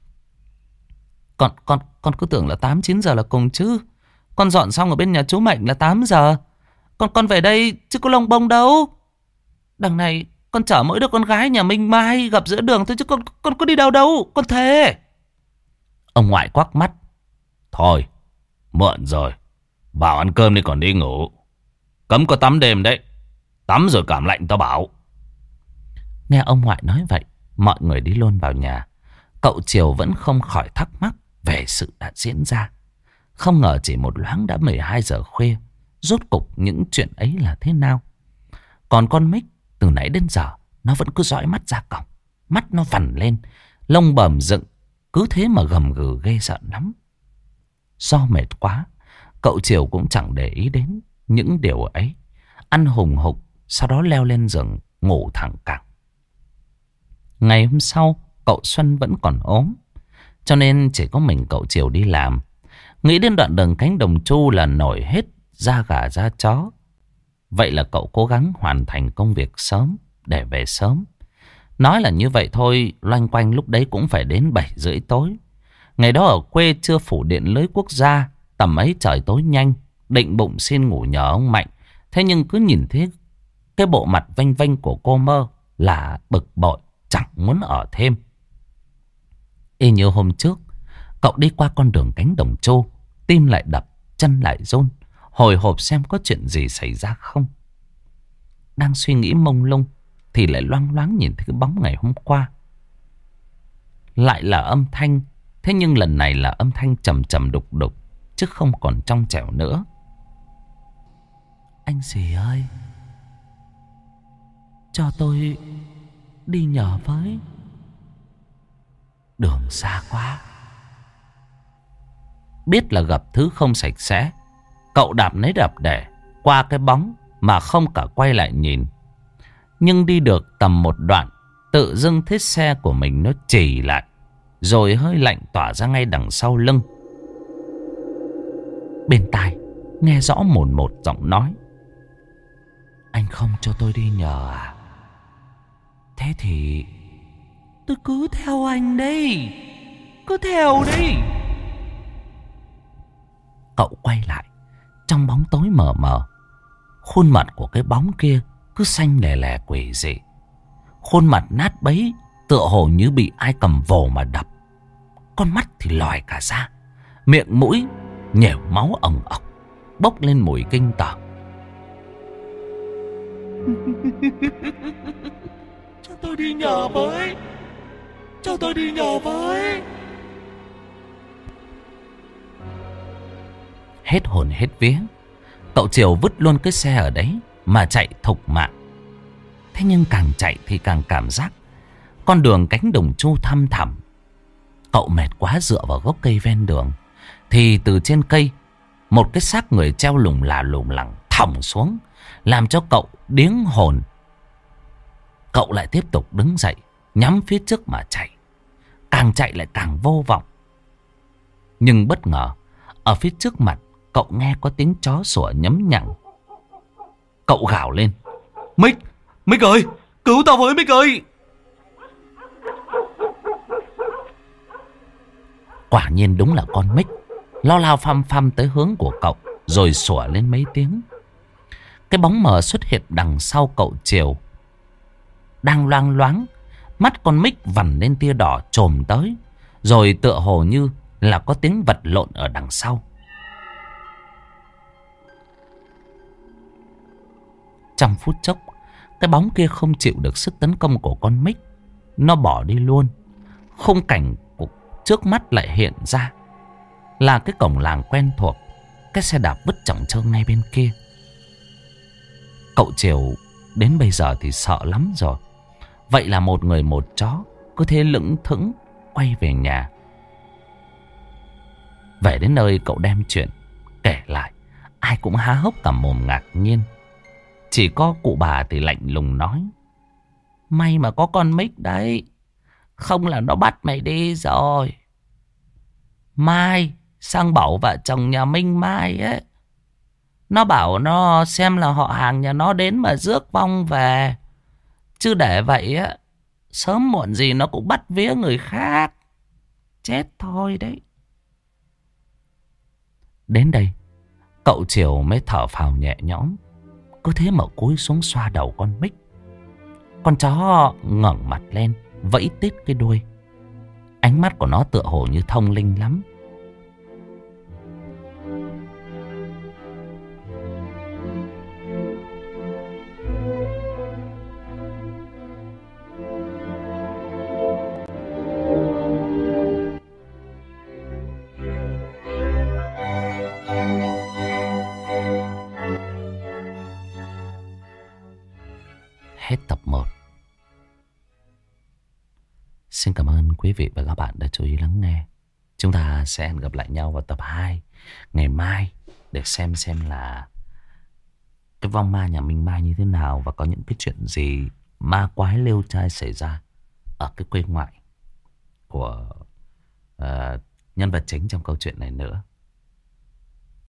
Con cứ tưởng là 8-9 giờ là cùng chứ. Con dọn xong ở bên nhà chú Mạnh là 8 giờ. Con về đây chứ có lông bông đâu. Đằng này con chở mỗi đứa con gái nhà Minh Mai gặp giữa đường thôi chứ con có đi đâu đâu, con thề. Ông ngoại quắc mắt: Thôi muộn rồi, vào ăn cơm đi còn đi ngủ. Cấm có tắm đêm đấy, tắm rồi cảm lạnh tao bảo. Nghe ông ngoại nói vậy, mọi người đi luôn vào nhà. Cậu Triều vẫn không khỏi thắc mắc về sự đã diễn ra. Không ngờ chỉ một loáng đã 12 giờ khuya. Rốt cục những chuyện ấy là thế nào? Còn con Mích từ nãy đến giờ nó vẫn cứ dõi mắt ra cổng. Mắt nó vằn lên, lông bầm dựng, cứ thế mà gầm gừ ghê sợ lắm. Do mệt quá, cậu Triều cũng chẳng để ý đến những điều ấy. Ăn hùng hục, sau đó leo lên giường ngủ thẳng cẳng. Ngày hôm sau, cậu Xuân vẫn còn ốm, cho nên chỉ có mình cậu Triều đi làm. Nghĩ đến đoạn đường cánh đồng chu là nổi hết da gà da chó. Vậy là cậu cố gắng hoàn thành công việc sớm để về sớm. Nói là như vậy thôi, loanh quanh lúc đấy cũng phải đến 7:30 tối. Ngày đó ở quê chưa phủ điện lưới quốc gia, tầm ấy trời tối nhanh. Định bụng xin ngủ nhờ ông Mạnh, thế nhưng cứ nhìn thấy cái bộ mặt vênh vênh của cô Mơ là bực bội, chẳng muốn ở thêm. Y như hôm trước, cậu đi qua con đường cánh đồng trô, tim lại đập, chân lại run, hồi hộp xem có chuyện gì xảy ra không. Đang suy nghĩ mông lung thì lại loang loáng nhìn thấy cái bóng ngày hôm qua. Lại là âm thanh, thế nhưng lần này là âm thanh trầm trầm đục đục, chứ không còn trong trẻo nữa. Anh dì ơi, cho tôi đi nhờ với. Đường xa quá. Biết là gặp thứ không sạch sẽ, cậu đạp nấy đạp để qua cái bóng mà không cả quay lại nhìn. Nhưng đi được tầm một đoạn, tự dưng thấy xe của mình nó chì lại, rồi hơi lạnh tỏa ra ngay đằng sau lưng. Bên tai nghe rõ mồn một giọng nói: Anh không cho tôi đi nhờ à? Thế thì tôi cứ theo anh đây, cứ theo đi. Cậu quay lại, trong bóng tối mờ mờ, khuôn mặt của cái bóng kia cứ xanh lè lè quỷ dị. Khuôn mặt nát bấy, tựa hồ như bị ai cầm vồ mà đập. Con mắt thì lòi cả ra, miệng mũi nhểu máu ồng ọc, bốc lên mùi kinh tởm. Cho tôi đi nhờ với, cho tôi đi nhờ với. Hết hồn hết vía, cậu Triều vứt luôn cái xe ở đấy mà chạy thục mạng. Thế nhưng càng chạy thì càng cảm giác con đường cánh đồng chu thăm thẳm. Cậu mệt quá dựa vào gốc cây ven đường, thì từ trên cây một cái xác người treo lủng lẳng thõng xuống, làm cho cậu điếng hồn. Cậu lại tiếp tục đứng dậy, nhắm phía trước mà chạy. Càng chạy lại càng vô vọng. Nhưng bất ngờ, ở phía trước mặt cậu nghe có tiếng chó sủa nhấm nhặng. Cậu gào lên: Mích, Mích ơi, cứu tao với Mích ơi. Quả nhiên đúng là con Mích. Nó lao phăm phăm tới hướng của cậu, rồi sủa lên mấy tiếng. Cái bóng mờ xuất hiện đằng sau cậu Triều, đang loang loáng. Mắt con Mích vằn lên tia đỏ chồm tới, Rồi tựa hồ như là có tiếng vật lộn ở đằng sau. Trong phút chốc, cái bóng kia không chịu được sức tấn công của con Mick. Nó bỏ đi luôn. Khung cảnh của trước mắt lại hiện ra là cái cổng làng quen thuộc. Cái xe đạp vứt chỏng trơ ngay bên kia. Cậu Triều đến bây giờ thì sợ lắm rồi. Vậy là một người một chó cứ thế lững thững quay về nhà. Về đến nơi cậu đem chuyện kể lại. Ai cũng há hốc cả mồm ngạc nhiên. Chỉ có cụ bà thì lạnh lùng nói: may mà có con Mick đấy, không là nó bắt mày đi rồi. Mai sang bảo vợ chồng nhà Minh Mai ấy, nó bảo nó xem là họ hàng nhà nó đến mà rước vong về. Chứ để vậy á, sớm muộn gì nó cũng bắt vía người khác. Chết thôi đấy. Đến đây, cậu Triều mới thở phào nhẹ nhõm. Cứ thế mà cúi xuống xoa đầu con Mick. Con chó ngẩng mặt lên, vẫy tít cái đuôi. Ánh mắt của nó tựa hồ như thông linh lắm. Hết tập 1. Xin cảm ơn quý vị và các bạn đã chú ý lắng nghe. Chúng ta sẽ hẹn gặp lại nhau vào tập 2 ngày mai để xem là cái vong ma nhà Minh Mai như thế nào và có những cái chuyện gì ma quái lêu trai xảy ra ở cái quê ngoại của nhân vật chính trong câu chuyện này nữa.